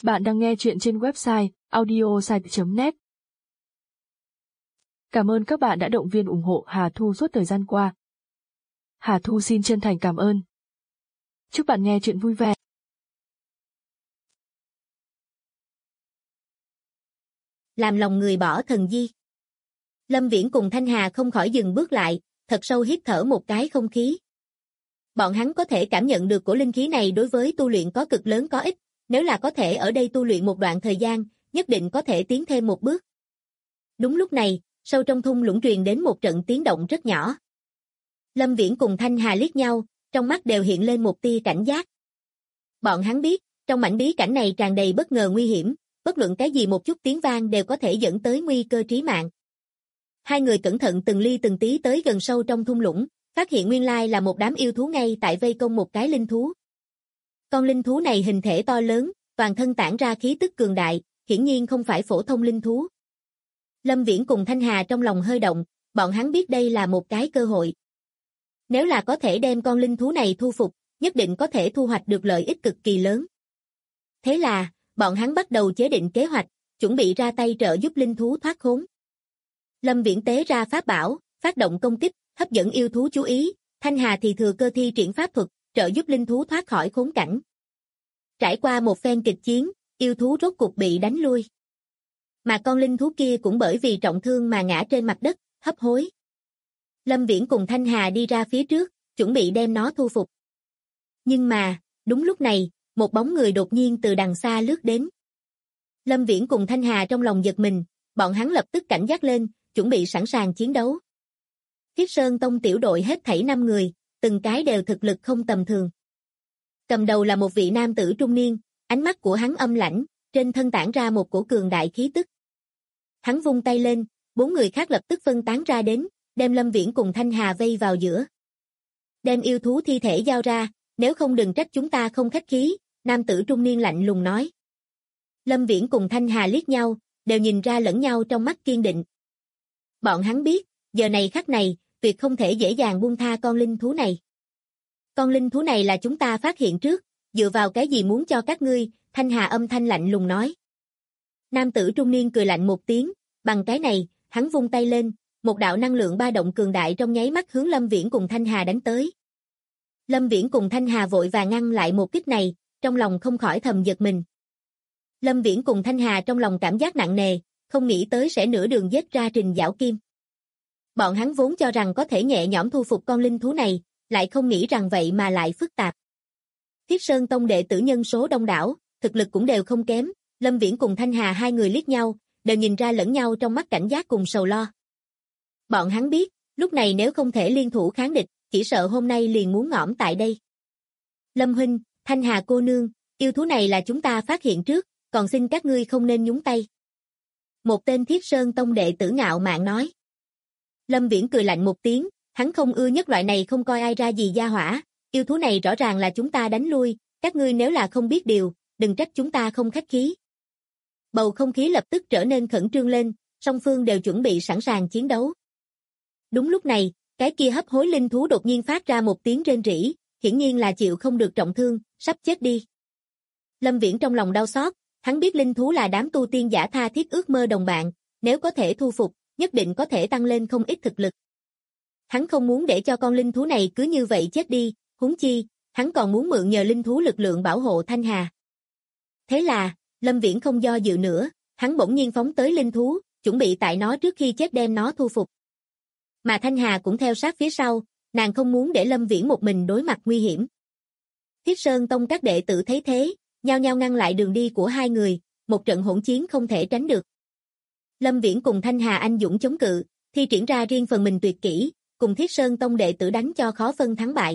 Bạn đang nghe chuyện trên website audiosite.net. Cảm ơn các bạn đã động viên ủng hộ Hà Thu suốt thời gian qua. Hà Thu xin chân thành cảm ơn. Chúc bạn nghe chuyện vui vẻ. Làm lòng người bỏ thần di. Lâm Viễn cùng Thanh Hà không khỏi dừng bước lại, thật sâu hít thở một cái không khí. Bọn hắn có thể cảm nhận được cổ linh khí này đối với tu luyện có cực lớn có ích, nếu là có thể ở đây tu luyện một đoạn thời gian, nhất định có thể tiến thêm một bước. Đúng lúc này, sâu trong thung lũng truyền đến một trận tiếng động rất nhỏ. Lâm Viễn cùng Thanh Hà liếc nhau, trong mắt đều hiện lên một tia cảnh giác. Bọn hắn biết, trong mảnh bí cảnh này tràn đầy bất ngờ nguy hiểm, bất luận cái gì một chút tiếng vang đều có thể dẫn tới nguy cơ trí mạng. Hai người cẩn thận từng ly từng tí tới gần sâu trong thung lũng, phát hiện nguyên lai là một đám yêu thú ngay tại vây công một cái linh thú. Con linh thú này hình thể to lớn, toàn thân tản ra khí tức cường đại, hiển nhiên không phải phổ thông linh thú. Lâm Viễn cùng Thanh Hà trong lòng hơi động, bọn hắn biết đây là một cái cơ hội. Nếu là có thể đem con linh thú này thu phục, nhất định có thể thu hoạch được lợi ích cực kỳ lớn. Thế là, bọn hắn bắt đầu chế định kế hoạch, chuẩn bị ra tay trợ giúp linh thú thoát khốn. Lâm Viễn tế ra pháp bảo, phát động công kích, hấp dẫn yêu thú chú ý, Thanh Hà thì thừa cơ thi triển pháp thuật, trợ giúp linh thú thoát khỏi khốn cảnh. Trải qua một phen kịch chiến, yêu thú rốt cục bị đánh lui. Mà con linh thú kia cũng bởi vì trọng thương mà ngã trên mặt đất, hấp hối. Lâm Viễn cùng Thanh Hà đi ra phía trước, chuẩn bị đem nó thu phục. Nhưng mà, đúng lúc này, một bóng người đột nhiên từ đằng xa lướt đến. Lâm Viễn cùng Thanh Hà trong lòng giật mình, bọn hắn lập tức cảnh giác lên, chuẩn bị sẵn sàng chiến đấu. Thiết Sơn Tông tiểu đội hết thảy 5 người, từng cái đều thực lực không tầm thường. Cầm đầu là một vị nam tử trung niên, ánh mắt của hắn âm lãnh, trên thân tản ra một cổ cường đại khí tức. Hắn vung tay lên, 4 người khác lập tức phân tán ra đến, đem Lâm Viễn cùng Thanh Hà vây vào giữa. Đem yêu thú thi thể giao ra, nếu không đừng trách chúng ta không khách khí, nam tử trung niên lạnh lùng nói. Lâm Viễn cùng Thanh Hà liếc nhau, đều nhìn ra lẫn nhau trong mắt kiên định. Bọn hắn biết, giờ này khắc này, tuyệt không thể dễ dàng buông tha con linh thú này. Con linh thú này là chúng ta phát hiện trước, dựa vào cái gì muốn cho các ngươi, Thanh Hà âm thanh lạnh lùng nói. Nam tử trung niên cười lạnh một tiếng, bằng cái này, hắn vung tay lên, một đạo năng lượng ba động cường đại trong nháy mắt hướng Lâm Viễn cùng Thanh Hà đánh tới. Lâm Viễn cùng Thanh Hà vội vàng ngăn lại một kích này, trong lòng không khỏi thầm giật mình. Lâm Viễn cùng Thanh Hà trong lòng cảm giác nặng nề, không nghĩ tới sẽ nửa đường giết ra Trình Giảo Kim. Bọn hắn vốn cho rằng có thể nhẹ nhõm thu phục con linh thú này, lại không nghĩ rằng vậy mà lại phức tạp. Thiết Sơn Tông đệ tử nhân số đông đảo, thực lực cũng đều không kém, Lâm Viễn cùng Thanh Hà hai người liếc nhau, đều nhìn ra lẫn nhau trong mắt cảnh giác cùng sầu lo. Bọn hắn biết, lúc này nếu không thể liên thủ kháng địch, chỉ sợ hôm nay liền muốn ngõm tại đây. Lâm huynh, Thanh Hà cô nương, yêu thú này là chúng ta phát hiện trước, còn xin các ngươi không nên nhúng tay. Một tên Thiết Sơn Tông đệ tử ngạo mạn nói. Lâm Viễn cười lạnh một tiếng, hắn không ưa nhất loại này không coi ai ra gì gia hỏa, yêu thú này rõ ràng là chúng ta đánh lui, các ngươi nếu là không biết điều, đừng trách chúng ta không khách khí. Bầu không khí lập tức trở nên khẩn trương lên, song phương đều chuẩn bị sẵn sàng chiến đấu. Đúng lúc này, cái kia hấp hối linh thú đột nhiên phát ra một tiếng rên rỉ, hiển nhiên là chịu không được trọng thương, sắp chết đi. Lâm Viễn trong lòng đau xót, hắn biết linh thú là đám tu tiên giả tha thiết ước mơ đồng bạn, nếu có thể thu phục, nhất định có thể tăng lên không ít thực lực. Hắn không muốn để cho con linh thú này cứ như vậy chết đi, huống chi, hắn còn muốn mượn nhờ linh thú lực lượng bảo hộ Thanh Hà. Thế là, Lâm Viễn không do dự nữa, hắn bỗng nhiên phóng tới linh thú, chuẩn bị tại nó trước khi chết đem nó thu phục. Mà Thanh Hà cũng theo sát phía sau, nàng không muốn để Lâm Viễn một mình đối mặt nguy hiểm. Thiết Sơn Tông các đệ tử thấy thế, nhao nhao ngăn lại đường đi của hai người, một trận hỗn chiến không thể tránh được. Lâm Viễn cùng Thanh Hà anh dũng chống cự, thi triển ra riêng phần mình tuyệt kỹ, cùng Thiết Sơn Tông đệ tử đánh cho khó phân thắng bại.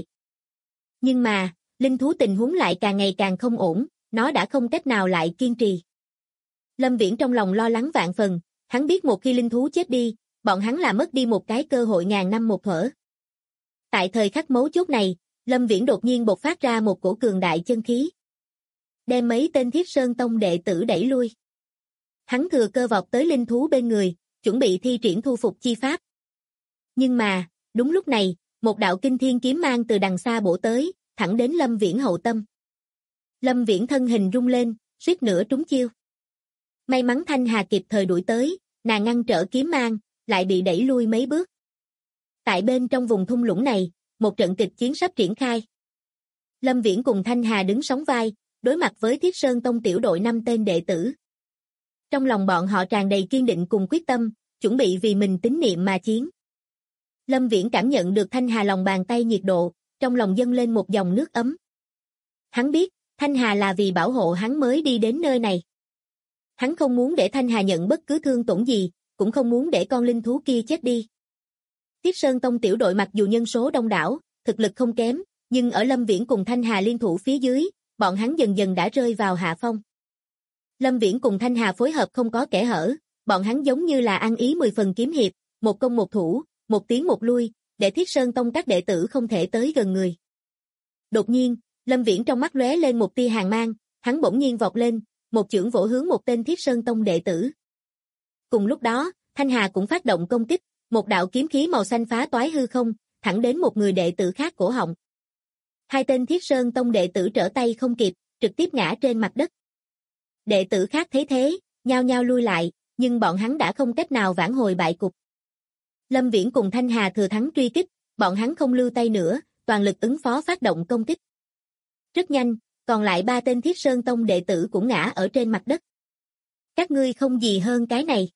Nhưng mà, linh thú tình huống lại càng ngày càng không ổn, nó đã không cách nào lại kiên trì. Lâm Viễn trong lòng lo lắng vạn phần, hắn biết một khi linh thú chết đi, bọn hắn là mất đi một cái cơ hội ngàn năm một thở. Tại thời khắc mấu chốt này, Lâm Viễn đột nhiên bộc phát ra một cổ cường đại chân khí, đem mấy tên Thiết Sơn Tông đệ tử đẩy lui. Hắn thừa cơ vọt tới linh thú bên người, chuẩn bị thi triển thu phục chi pháp. Nhưng mà, đúng lúc này, một đạo kinh thiên kiếm mang từ đằng xa bổ tới, thẳng đến Lâm Viễn hậu tâm. Lâm Viễn thân hình rung lên, suýt nữa trúng chiêu. May mắn Thanh Hà kịp thời đuổi tới, nàng ngăn trở kiếm mang, lại bị đẩy lui mấy bước. Tại bên trong vùng thung lũng này, một trận kịch chiến sắp triển khai. Lâm Viễn cùng Thanh Hà đứng sóng vai, đối mặt với Thiết Sơn Tông tiểu đội 5 tên đệ tử. Trong lòng bọn họ tràn đầy kiên định cùng quyết tâm, chuẩn bị vì mình tín niệm mà chiến. Lâm Viễn cảm nhận được Thanh Hà lòng bàn tay nhiệt độ, trong lòng dâng lên một dòng nước ấm. Hắn biết, Thanh Hà là vì bảo hộ hắn mới đi đến nơi này. Hắn không muốn để Thanh Hà nhận bất cứ thương tổn gì, cũng không muốn để con linh thú kia chết đi. Thiết Sơn Tông tiểu đội mặc dù nhân số đông đảo, thực lực không kém, nhưng ở Lâm Viễn cùng Thanh Hà liên thủ phía dưới, bọn hắn dần dần đã rơi vào hạ phong. Lâm Viễn cùng Thanh Hà phối hợp không có kẽ hở, bọn hắn giống như là ăn ý 10 phần kiếm hiệp, một công một thủ, một tiến một lui, để Thiết Sơn Tông các đệ tử không thể tới gần người. Đột nhiên, Lâm Viễn trong mắt lóe lên một tia hàn mang, hắn bỗng nhiên vọt lên, một chưởng vỗ hướng một tên Thiết Sơn Tông đệ tử. Cùng lúc đó, Thanh Hà cũng phát động công kích, một đạo kiếm khí màu xanh phá toái hư không, thẳng đến một người đệ tử khác cổ họng. Hai tên Thiết Sơn Tông đệ tử trở tay không kịp, trực tiếp ngã trên mặt đất. Đệ tử khác thấy thế, nhao nhao lui lại, nhưng bọn hắn đã không cách nào vãn hồi bại cục. Lâm Viễn cùng Thanh Hà thừa thắng truy kích, bọn hắn không lưu tay nữa, toàn lực ứng phó phát động công kích. Rất nhanh, còn lại 3 tên Thiết Sơn Tông đệ tử cũng ngã ở trên mặt đất. Các ngươi không gì hơn cái này.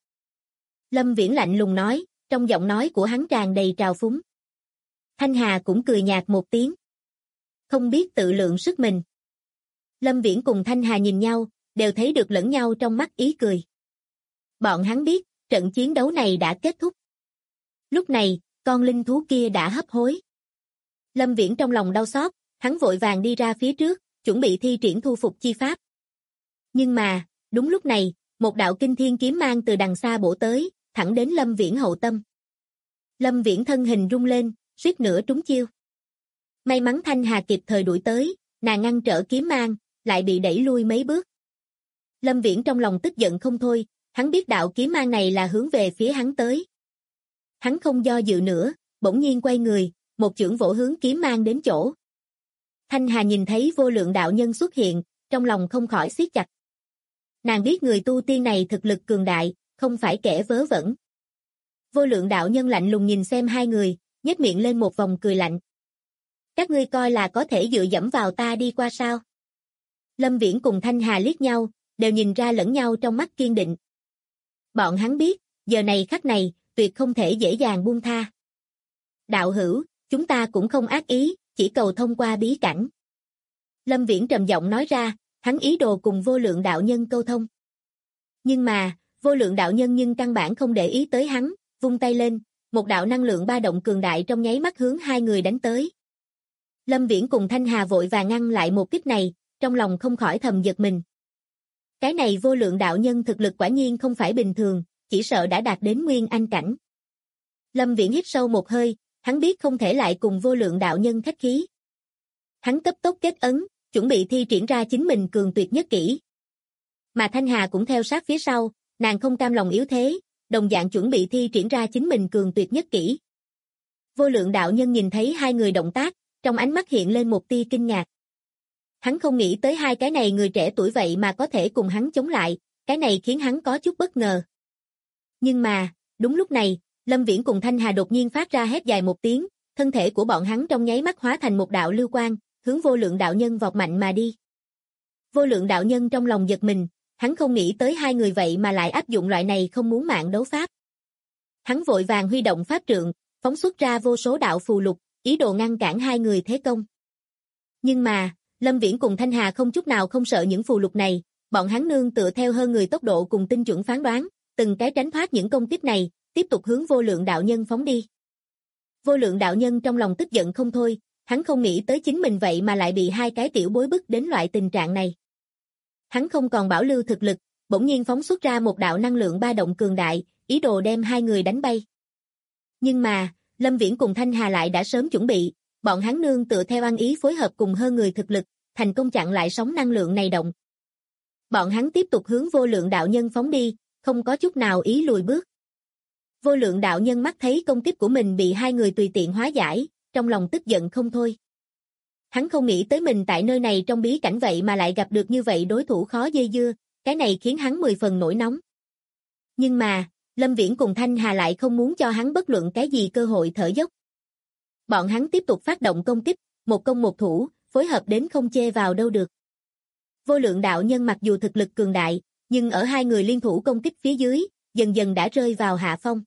Lâm Viễn lạnh lùng nói, trong giọng nói của hắn tràn đầy trào phúng. Thanh Hà cũng cười nhạt một tiếng. Không biết tự lượng sức mình. Lâm Viễn cùng Thanh Hà nhìn nhau, đều thấy được lẫn nhau trong mắt ý cười. Bọn hắn biết, trận chiến đấu này đã kết thúc. Lúc này, con linh thú kia đã hấp hối. Lâm Viễn trong lòng đau xót, hắn vội vàng đi ra phía trước, chuẩn bị thi triển thu phục chi pháp. Nhưng mà, đúng lúc này, một đạo kinh thiên kiếm mang từ đằng xa bổ tới, thẳng đến Lâm Viễn hậu tâm. Lâm Viễn thân hình rung lên, suýt nữa trúng chiêu. May mắn Thanh Hà kịp thời đuổi tới, nàng ngăn trở kiếm mang, lại bị đẩy lui mấy bước. Lâm Viễn trong lòng tức giận không thôi, hắn biết đạo kiếm mang này là hướng về phía hắn tới. Hắn không do dự nữa, bỗng nhiên quay người, một chưởng vỗ hướng kiếm mang đến chỗ. Thanh Hà nhìn thấy vô lượng đạo nhân xuất hiện, trong lòng không khỏi siết chặt. Nàng biết người tu tiên này thực lực cường đại, không phải kẻ vớ vẩn. Vô lượng đạo nhân lạnh lùng nhìn xem hai người, nhếch miệng lên một vòng cười lạnh. Các ngươi coi là có thể dựa dẫm vào ta đi qua sao? Lâm Viễn cùng Thanh Hà liếc nhau, đều nhìn ra lẫn nhau trong mắt kiên định. Bọn hắn biết, giờ này khắc này, tuyệt không thể dễ dàng buông tha. Đạo hữu, chúng ta cũng không ác ý, chỉ cầu thông qua bí cảnh. Lâm Viễn trầm giọng nói ra, hắn ý đồ cùng vô lượng đạo nhân câu thông. Nhưng mà, vô lượng đạo nhân nhưng căn bản không để ý tới hắn, vung tay lên, một đạo năng lượng ba động cường đại trong nháy mắt hướng hai người đánh tới. Lâm Viễn cùng Thanh Hà vội vàng ngăn lại một kích này, trong lòng không khỏi thầm giật mình. Cái này vô lượng đạo nhân thực lực quả nhiên không phải bình thường, chỉ sợ đã đạt đến nguyên anh cảnh. Lâm Viễn hít sâu một hơi, hắn biết không thể lại cùng vô lượng đạo nhân khách khí. Hắn cấp tốc kết ấn, chuẩn bị thi triển ra chính mình cường tuyệt nhất kỹ. Mà Thanh Hà cũng theo sát phía sau, nàng không cam lòng yếu thế, đồng dạng chuẩn bị thi triển ra chính mình cường tuyệt nhất kỹ. Vô lượng đạo nhân nhìn thấy hai người động tác, trong ánh mắt hiện lên một tia kinh ngạc. Hắn không nghĩ tới hai cái này người trẻ tuổi vậy mà có thể cùng hắn chống lại, cái này khiến hắn có chút bất ngờ. Nhưng mà, đúng lúc này, Lâm Viễn cùng Thanh Hà đột nhiên phát ra hét dài một tiếng, thân thể của bọn hắn trong nháy mắt hóa thành một đạo lưu quang, hướng vô lượng đạo nhân vọt mạnh mà đi. Vô lượng đạo nhân trong lòng giật mình, hắn không nghĩ tới hai người vậy mà lại áp dụng loại này không muốn mạng đấu pháp. Hắn vội vàng huy động pháp trượng, phóng xuất ra vô số đạo phù lục, ý đồ ngăn cản hai người thế công. Nhưng mà, Lâm Viễn cùng Thanh Hà không chút nào không sợ những phù lục này, bọn hắn nương tựa theo hơn người tốc độ cùng tinh chuẩn phán đoán, từng cái tránh thoát những công kích này, tiếp tục hướng vô lượng đạo nhân phóng đi. Vô lượng đạo nhân trong lòng tức giận không thôi, hắn không nghĩ tới chính mình vậy mà lại bị hai cái tiểu bối bức đến loại tình trạng này. Hắn không còn bảo lưu thực lực, bỗng nhiên phóng xuất ra một đạo năng lượng ba động cường đại, ý đồ đem hai người đánh bay. Nhưng mà, Lâm Viễn cùng Thanh Hà lại đã sớm chuẩn bị, bọn hắn nương tựa theo ăn ý phối hợp cùng hơn người thực lực, thành công chặn lại sóng năng lượng này động. Bọn hắn tiếp tục hướng vô lượng đạo nhân phóng đi, không có chút nào ý lùi bước. Vô lượng đạo nhân mắt thấy công kích của mình bị hai người tùy tiện hóa giải, trong lòng tức giận không thôi. Hắn không nghĩ tới mình tại nơi này trong bí cảnh vậy mà lại gặp được như vậy đối thủ khó dây dưa, cái này khiến hắn 10 phần nổi nóng. Nhưng mà, Lâm Viễn cùng Thanh Hà lại không muốn cho hắn bất luận cái gì cơ hội thở dốc. Bọn hắn tiếp tục phát động công kích, một công một thủ, phối hợp đến không chê vào đâu được. Vô Lượng đạo nhân mặc dù thực lực cường đại, nhưng ở hai người liên thủ công kích phía dưới, dần dần đã rơi vào hạ phong.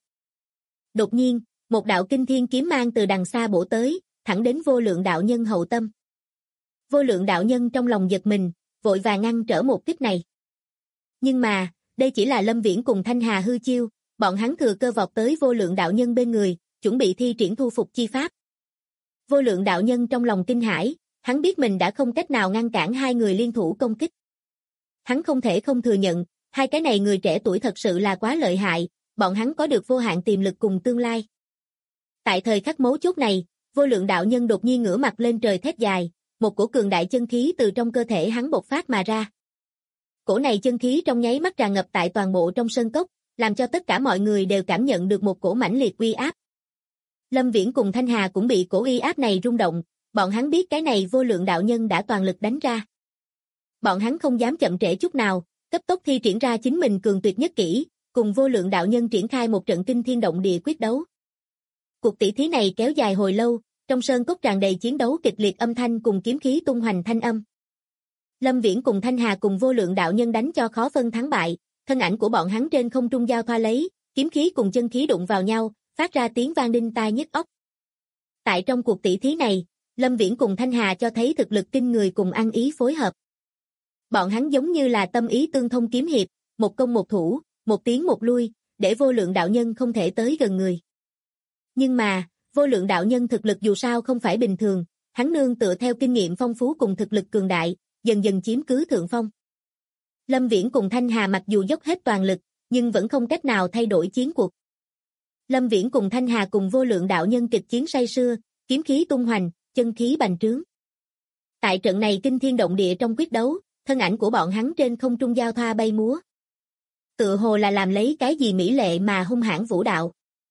Đột nhiên, một đạo kinh thiên kiếm mang từ đằng xa bổ tới, thẳng đến Vô Lượng đạo nhân hậu tâm. Vô Lượng đạo nhân trong lòng giật mình, vội vàng ngăn trở một kích này. Nhưng mà, đây chỉ là Lâm Viễn cùng Thanh Hà hư chiêu, bọn hắn thừa cơ vọt tới Vô Lượng đạo nhân bên người, chuẩn bị thi triển thu phục chi pháp. Vô Lượng đạo nhân trong lòng kinh hãi, hắn biết mình đã không cách nào ngăn cản hai người liên thủ công kích. Hắn không thể không thừa nhận, hai cái này người trẻ tuổi thật sự là quá lợi hại, bọn hắn có được vô hạn tiềm lực cùng tương lai. Tại thời khắc mấu chốt này, Vô Lượng đạo nhân đột nhiên ngửa mặt lên trời thét dài, một cổ cường đại chân khí từ trong cơ thể hắn bộc phát mà ra. Cổ này chân khí trong nháy mắt tràn ngập tại toàn bộ trong sơn cốc, làm cho tất cả mọi người đều cảm nhận được một cổ mãnh liệt uy áp. Lâm Viễn cùng Thanh Hà cũng bị cổ uy áp này rung động, bọn hắn biết cái này Vô Lượng đạo nhân đã toàn lực đánh ra. Bọn hắn không dám chậm trễ chút nào, cấp tốc thi triển ra chính mình cường tuyệt nhất kỹ, cùng Vô Lượng đạo nhân triển khai một trận kinh thiên động địa quyết đấu. Cuộc tỷ thí này kéo dài hồi lâu, trong sơn cốc tràn đầy chiến đấu kịch liệt âm thanh cùng kiếm khí tung hoành thanh âm. Lâm Viễn cùng Thanh Hà cùng Vô Lượng đạo nhân đánh cho khó phân thắng bại, thân ảnh của bọn hắn trên không trung giao thoa lấy, kiếm khí cùng chân khí đụng vào nhau, phát ra tiếng vang đinh tai nhức óc. Tại trong cuộc tỷ thí này, Lâm Viễn cùng Thanh Hà cho thấy thực lực kinh người cùng ăn ý phối hợp. Bọn hắn giống như là tâm ý tương thông kiếm hiệp, một công một thủ, một tiến một lui, để Vô Lượng đạo nhân không thể tới gần người. Nhưng mà, Vô Lượng đạo nhân thực lực dù sao không phải bình thường, hắn nương tựa theo kinh nghiệm phong phú cùng thực lực cường đại, dần dần chiếm cứ thượng phong. Lâm Viễn cùng Thanh Hà mặc dù dốc hết toàn lực, nhưng vẫn không cách nào thay đổi chiến cuộc. Lâm Viễn cùng Thanh Hà cùng Vô Lượng đạo nhân kịch chiến say sưa, kiếm khí tung hoành, chân khí bành trướng. Tại trận này kinh thiên động địa trong quyết đấu, thân ảnh của bọn hắn trên không trung giao thoa bay múa. Tựa hồ là làm lấy cái gì mỹ lệ mà hung hãn vũ đạo.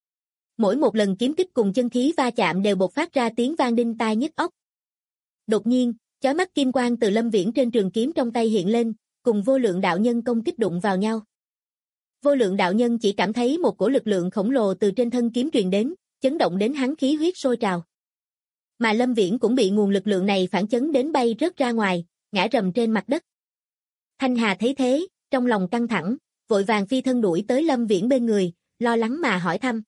Mỗi một lần kiếm kích cùng chân khí va chạm đều bộc phát ra tiếng vang đinh tai nhức óc. Đột nhiên, chói mắt kim quang từ Lâm Viễn trên trường kiếm trong tay hiện lên, cùng Vô Lượng đạo nhân công kích đụng vào nhau. Vô Lượng đạo nhân chỉ cảm thấy một cổ lực lượng khổng lồ từ trên thân kiếm truyền đến, chấn động đến hắn khí huyết sôi trào. Mà Lâm Viễn cũng bị nguồn lực lượng này phản chấn đến bay rớt ra ngoài, ngã rầm trên mặt đất. Thanh Hà thấy thế, trong lòng căng thẳng, vội vàng phi thân đuổi tới Lâm Viễn bên người, lo lắng mà hỏi thăm.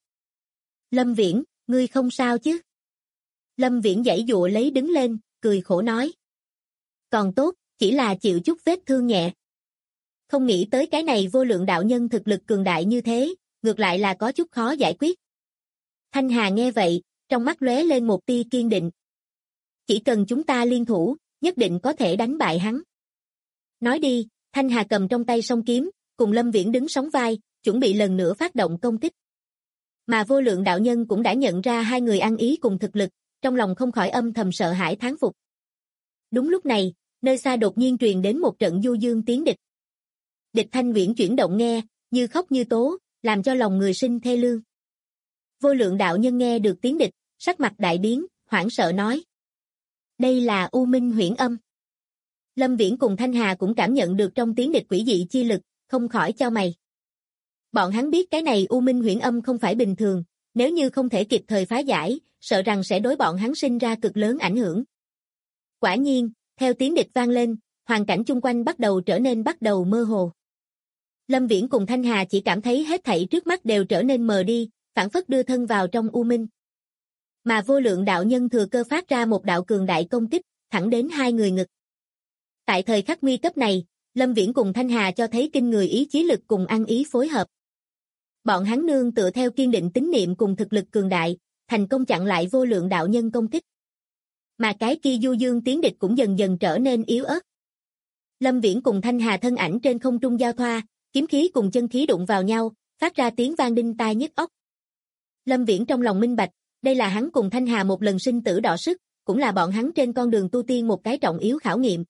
Lâm Viễn, ngươi không sao chứ? Lâm Viễn giãy giụa lấy đứng lên, cười khổ nói. Còn tốt, chỉ là chịu chút vết thương nhẹ. Không nghĩ tới cái này Vô Lượng đạo nhân thực lực cường đại như thế, ngược lại là có chút khó giải quyết. Thanh Hà nghe vậy, trong mắt lóe lên một tia kiên định. Chỉ cần chúng ta liên thủ, nhất định có thể đánh bại hắn. Nói đi, Thanh Hà cầm trong tay song kiếm, cùng Lâm Viễn đứng sóng vai, chuẩn bị lần nữa phát động công kích. Mà Vô Lượng đạo nhân cũng đã nhận ra hai người ăn ý cùng thực lực, trong lòng không khỏi âm thầm sợ hãi thán phục. Đúng lúc này, nơi xa đột nhiên truyền đến một trận du dương tiếng địch. Địch thanh uyển chuyển động nghe, như khóc như tố, làm cho lòng người sinh thê lương. Vô Lượng đạo nhân nghe được tiếng địch, sắc mặt đại biến, hoảng sợ nói. Đây là U Minh huyễn âm. Lâm Viễn cùng Thanh Hà cũng cảm nhận được trong tiếng địch quỷ dị chi lực, không khỏi chau mày. Bọn hắn biết cái này U Minh huyễn âm không phải bình thường, nếu như không thể kịp thời phá giải, sợ rằng sẽ đối bọn hắn sinh ra cực lớn ảnh hưởng. Quả nhiên, theo tiếng địch vang lên, hoàn cảnh chung quanh bắt đầu mơ hồ. Lâm Viễn cùng Thanh Hà chỉ cảm thấy hết thảy trước mắt đều trở nên mờ đi, phảng phất đưa thân vào trong u minh. Mà Vô Lượng đạo nhân thừa cơ phát ra một đạo cường đại công kích, thẳng đến hai người ngực. Tại thời khắc nguy cấp này, Lâm Viễn cùng Thanh Hà cho thấy kinh người ý chí lực cùng ăn ý phối hợp. Bọn hắn nương tựa theo kiên định tín niệm cùng thực lực cường đại, thành công chặn lại Vô Lượng đạo nhân công kích. Mà cái kia du dương tiếng địch cũng dần dần trở nên yếu ớt. Lâm Viễn cùng Thanh Hà thân ảnh trên không trung giao thoa, kiếm khí cùng chân khí đụng vào nhau, phát ra tiếng vang đinh tai nhức óc. Lâm Viễn trong lòng minh bạch, đây là hắn cùng Thanh Hà một lần sinh tử đọ sức, cũng là bọn hắn trên con đường tu tiên một cái trọng yếu khảo nghiệm.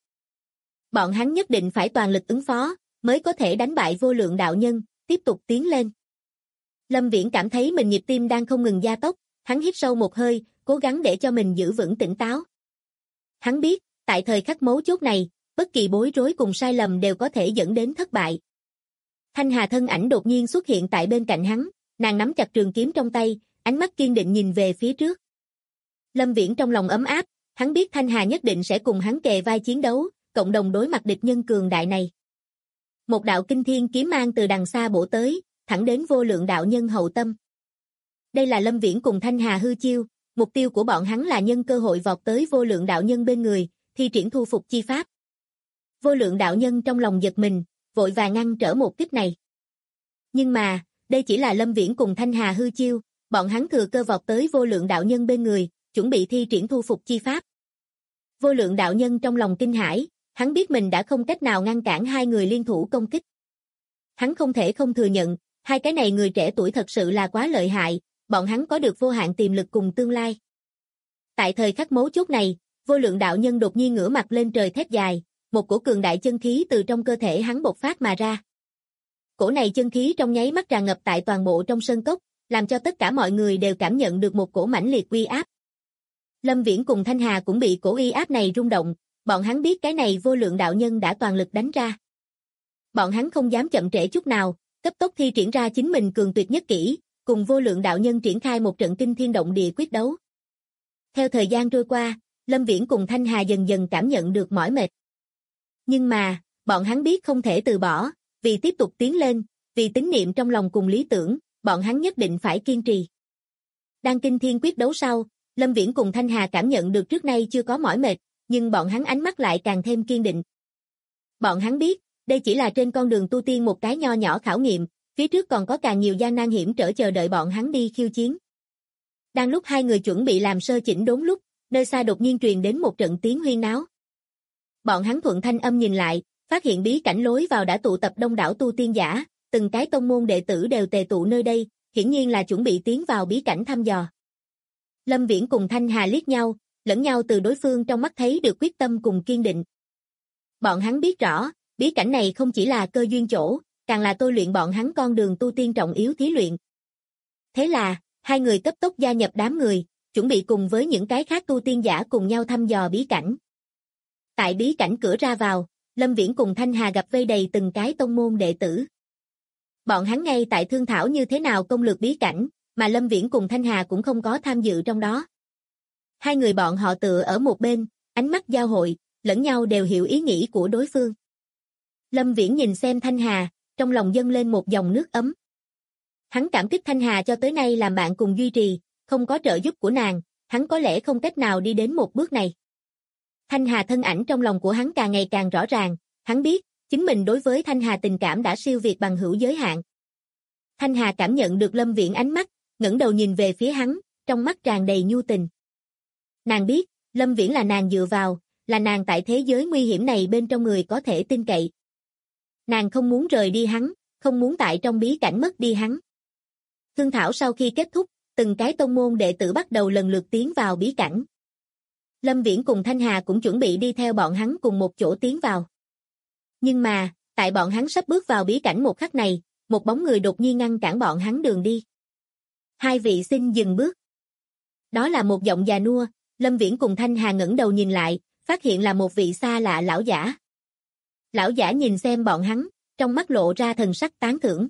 Bọn hắn nhất định phải toàn lực ứng phó, mới có thể đánh bại Vô Lượng đạo nhân, tiếp tục tiến lên. Lâm Viễn cảm thấy mình nhịp tim đang không ngừng gia tốc, hắn hít sâu một hơi, cố gắng để cho mình giữ vững tỉnh táo. Hắn biết, tại thời khắc mấu chốt này, bất kỳ bối rối cùng sai lầm đều có thể dẫn đến thất bại. Thanh Hà thân ảnh đột nhiên xuất hiện tại bên cạnh hắn, nàng nắm chặt trường kiếm trong tay, ánh mắt kiên định nhìn về phía trước. Lâm Viễn trong lòng ấm áp, hắn biết Thanh Hà nhất định sẽ cùng hắn kề vai chiến đấu, cộng đồng đối mặt địch nhân cường đại này. Một đạo kinh thiên kiếm mang từ đằng xa bổ tới, thẳng đến Vô Lượng đạo nhân hậu tâm. Đây là Lâm Viễn cùng Thanh Hà hư chiêu, mục tiêu của bọn hắn là nhân cơ hội vọt tới Vô Lượng đạo nhân bên người, thi triển thu phục chi pháp. Vô Lượng đạo nhân trong lòng giật mình, vội vàng ngăn trở một kích này. Nhưng mà, đây chỉ là Lâm Viễn cùng Thanh Hà hư chiêu, bọn hắn thừa cơ vọt tới Vô Lượng đạo nhân bên người, chuẩn bị thi triển thu phục chi pháp. Vô Lượng đạo nhân trong lòng kinh hãi, hắn biết mình đã không cách nào ngăn cản hai người liên thủ công kích. Hắn không thể không thừa nhận, hai cái này người trẻ tuổi thật sự là quá lợi hại, bọn hắn có được vô hạn tiềm lực cùng tương lai. Tại thời khắc mấu chốt này, Vô Lượng đạo nhân đột nhiên ngửa mặt lên trời thét dài, một cổ cường đại chân khí từ trong cơ thể hắn bộc phát mà ra. Cổ này chân khí trong nháy mắt tràn ngập tại toàn bộ trong sơn cốc, làm cho tất cả mọi người đều cảm nhận được một cổ mãnh liệt uy áp. Lâm Viễn cùng Thanh Hà cũng bị cổ uy áp này rung động, bọn hắn biết cái này Vô Lượng đạo nhân đã toàn lực đánh ra. Bọn hắn không dám chậm trễ chút nào, cấp tốc thi triển ra chính mình cường tuyệt nhất kỹ, cùng Vô Lượng đạo nhân triển khai một trận kinh thiên động địa quyết đấu. Theo thời gian trôi qua, Lâm Viễn cùng Thanh Hà dần dần cảm nhận được mỏi mệt. Nhưng mà, bọn hắn biết không thể từ bỏ, vì tiếp tục tiến lên, vì tín niệm trong lòng cùng lý tưởng, bọn hắn nhất định phải kiên trì. Đang kinh thiên quyết đấu sau, Lâm Viễn cùng Thanh Hà cảm nhận được trước nay chưa có mỏi mệt, nhưng bọn hắn ánh mắt lại càng thêm kiên định. Bọn hắn biết, đây chỉ là trên con đường tu tiên một cái nho nhỏ khảo nghiệm, phía trước còn có càng nhiều gian nan hiểm trở chờ đợi bọn hắn đi khiêu chiến. Đang lúc hai người chuẩn bị làm sơ chỉnh đốn lúc, nơi xa đột nhiên truyền đến một trận tiếng huyên náo. Bọn hắn thuận thanh âm nhìn lại, phát hiện bí cảnh lối vào đã tụ tập đông đảo tu tiên giả, từng cái tông môn đệ tử đều tề tụ nơi đây, hiển nhiên là chuẩn bị tiến vào bí cảnh thăm dò. Lâm Viễn cùng Thanh Hà liếc nhau, lẫn nhau từ đối phương trong mắt thấy được quyết tâm cùng kiên định. Bọn hắn biết rõ, bí cảnh này không chỉ là cơ duyên chỗ, càng là tôi luyện bọn hắn con đường tu tiên trọng yếu thí luyện. Thế là, hai người cấp tốc gia nhập đám người, chuẩn bị cùng với những cái khác tu tiên giả cùng nhau thăm dò bí cảnh. Tại bí cảnh cửa ra vào, Lâm Viễn cùng Thanh Hà gặp vây đầy từng cái tông môn đệ tử. Bọn hắn ngay tại thương thảo như thế nào công lược bí cảnh, mà Lâm Viễn cùng Thanh Hà cũng không có tham dự trong đó. Hai người bọn họ tựa ở một bên, ánh mắt giao hội, lẫn nhau đều hiểu ý nghĩ của đối phương. Lâm Viễn nhìn xem Thanh Hà, trong lòng dâng lên một dòng nước ấm. Hắn cảm kích Thanh Hà cho tới nay làm bạn cùng duy trì, không có trợ giúp của nàng, hắn có lẽ không cách nào đi đến một bước này. Thanh Hà thân ảnh trong lòng của hắn càng ngày càng rõ ràng, hắn biết, chính mình đối với Thanh Hà tình cảm đã siêu việt bằng hữu giới hạn. Thanh Hà cảm nhận được Lâm Viễn ánh mắt, ngẩng đầu nhìn về phía hắn, trong mắt tràn đầy nhu tình. Nàng biết, Lâm Viễn là nàng dựa vào, là nàng tại thế giới nguy hiểm này bên trong người có thể tin cậy. Nàng không muốn rời đi hắn, không muốn tại trong bí cảnh mất đi hắn. Thương thảo sau khi kết thúc, từng cái tông môn đệ tử bắt đầu lần lượt tiến vào bí cảnh. Lâm Viễn cùng Thanh Hà cũng chuẩn bị đi theo bọn hắn cùng một chỗ tiến vào. Nhưng mà, tại bọn hắn sắp bước vào bí cảnh một khắc này, một bóng người đột nhiên ngăn cản bọn hắn đường đi. Hai vị xin dừng bước. Đó là một giọng già nua, Lâm Viễn cùng Thanh Hà ngẩng đầu nhìn lại, phát hiện là một vị xa lạ lão giả. Lão giả nhìn xem bọn hắn, trong mắt lộ ra thần sắc tán thưởng.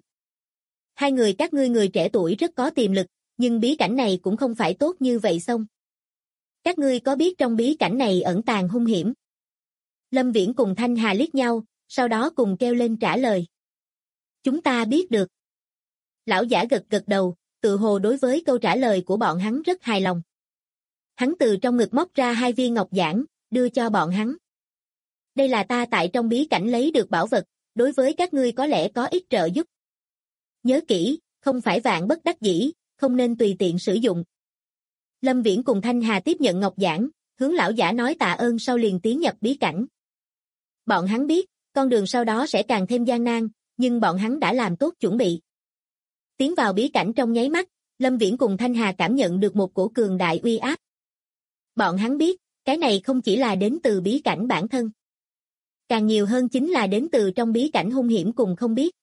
Hai người các ngươi người trẻ tuổi rất có tiềm lực, nhưng bí cảnh này cũng không phải tốt như vậy xong. Các ngươi có biết trong bí cảnh này ẩn tàng hung hiểm? Lâm Viễn cùng Thanh Hà liếc nhau, sau đó cùng kêu lên trả lời. Chúng ta biết được. Lão giả gật gật đầu, tự hồ đối với câu trả lời của bọn hắn rất hài lòng. Hắn từ trong ngực móc ra 2 viên ngọc giản, đưa cho bọn hắn. Đây là ta tại trong bí cảnh lấy được bảo vật, đối với các ngươi có lẽ có ích trợ giúp. Nhớ kỹ, không phải vạn bất đắc dĩ, không nên tùy tiện sử dụng. Lâm Viễn cùng Thanh Hà tiếp nhận ngọc giản, hướng lão giả nói tạ ơn sau liền tiến nhập bí cảnh. Bọn hắn biết, con đường sau đó sẽ càng thêm gian nan, nhưng bọn hắn đã làm tốt chuẩn bị. Tiến vào bí cảnh trong nháy mắt, Lâm Viễn cùng Thanh Hà cảm nhận được một cổ cường đại uy áp. Bọn hắn biết, cái này không chỉ là đến từ bí cảnh bản thân. Càng nhiều hơn chính là đến từ trong bí cảnh hung hiểm cùng không biết.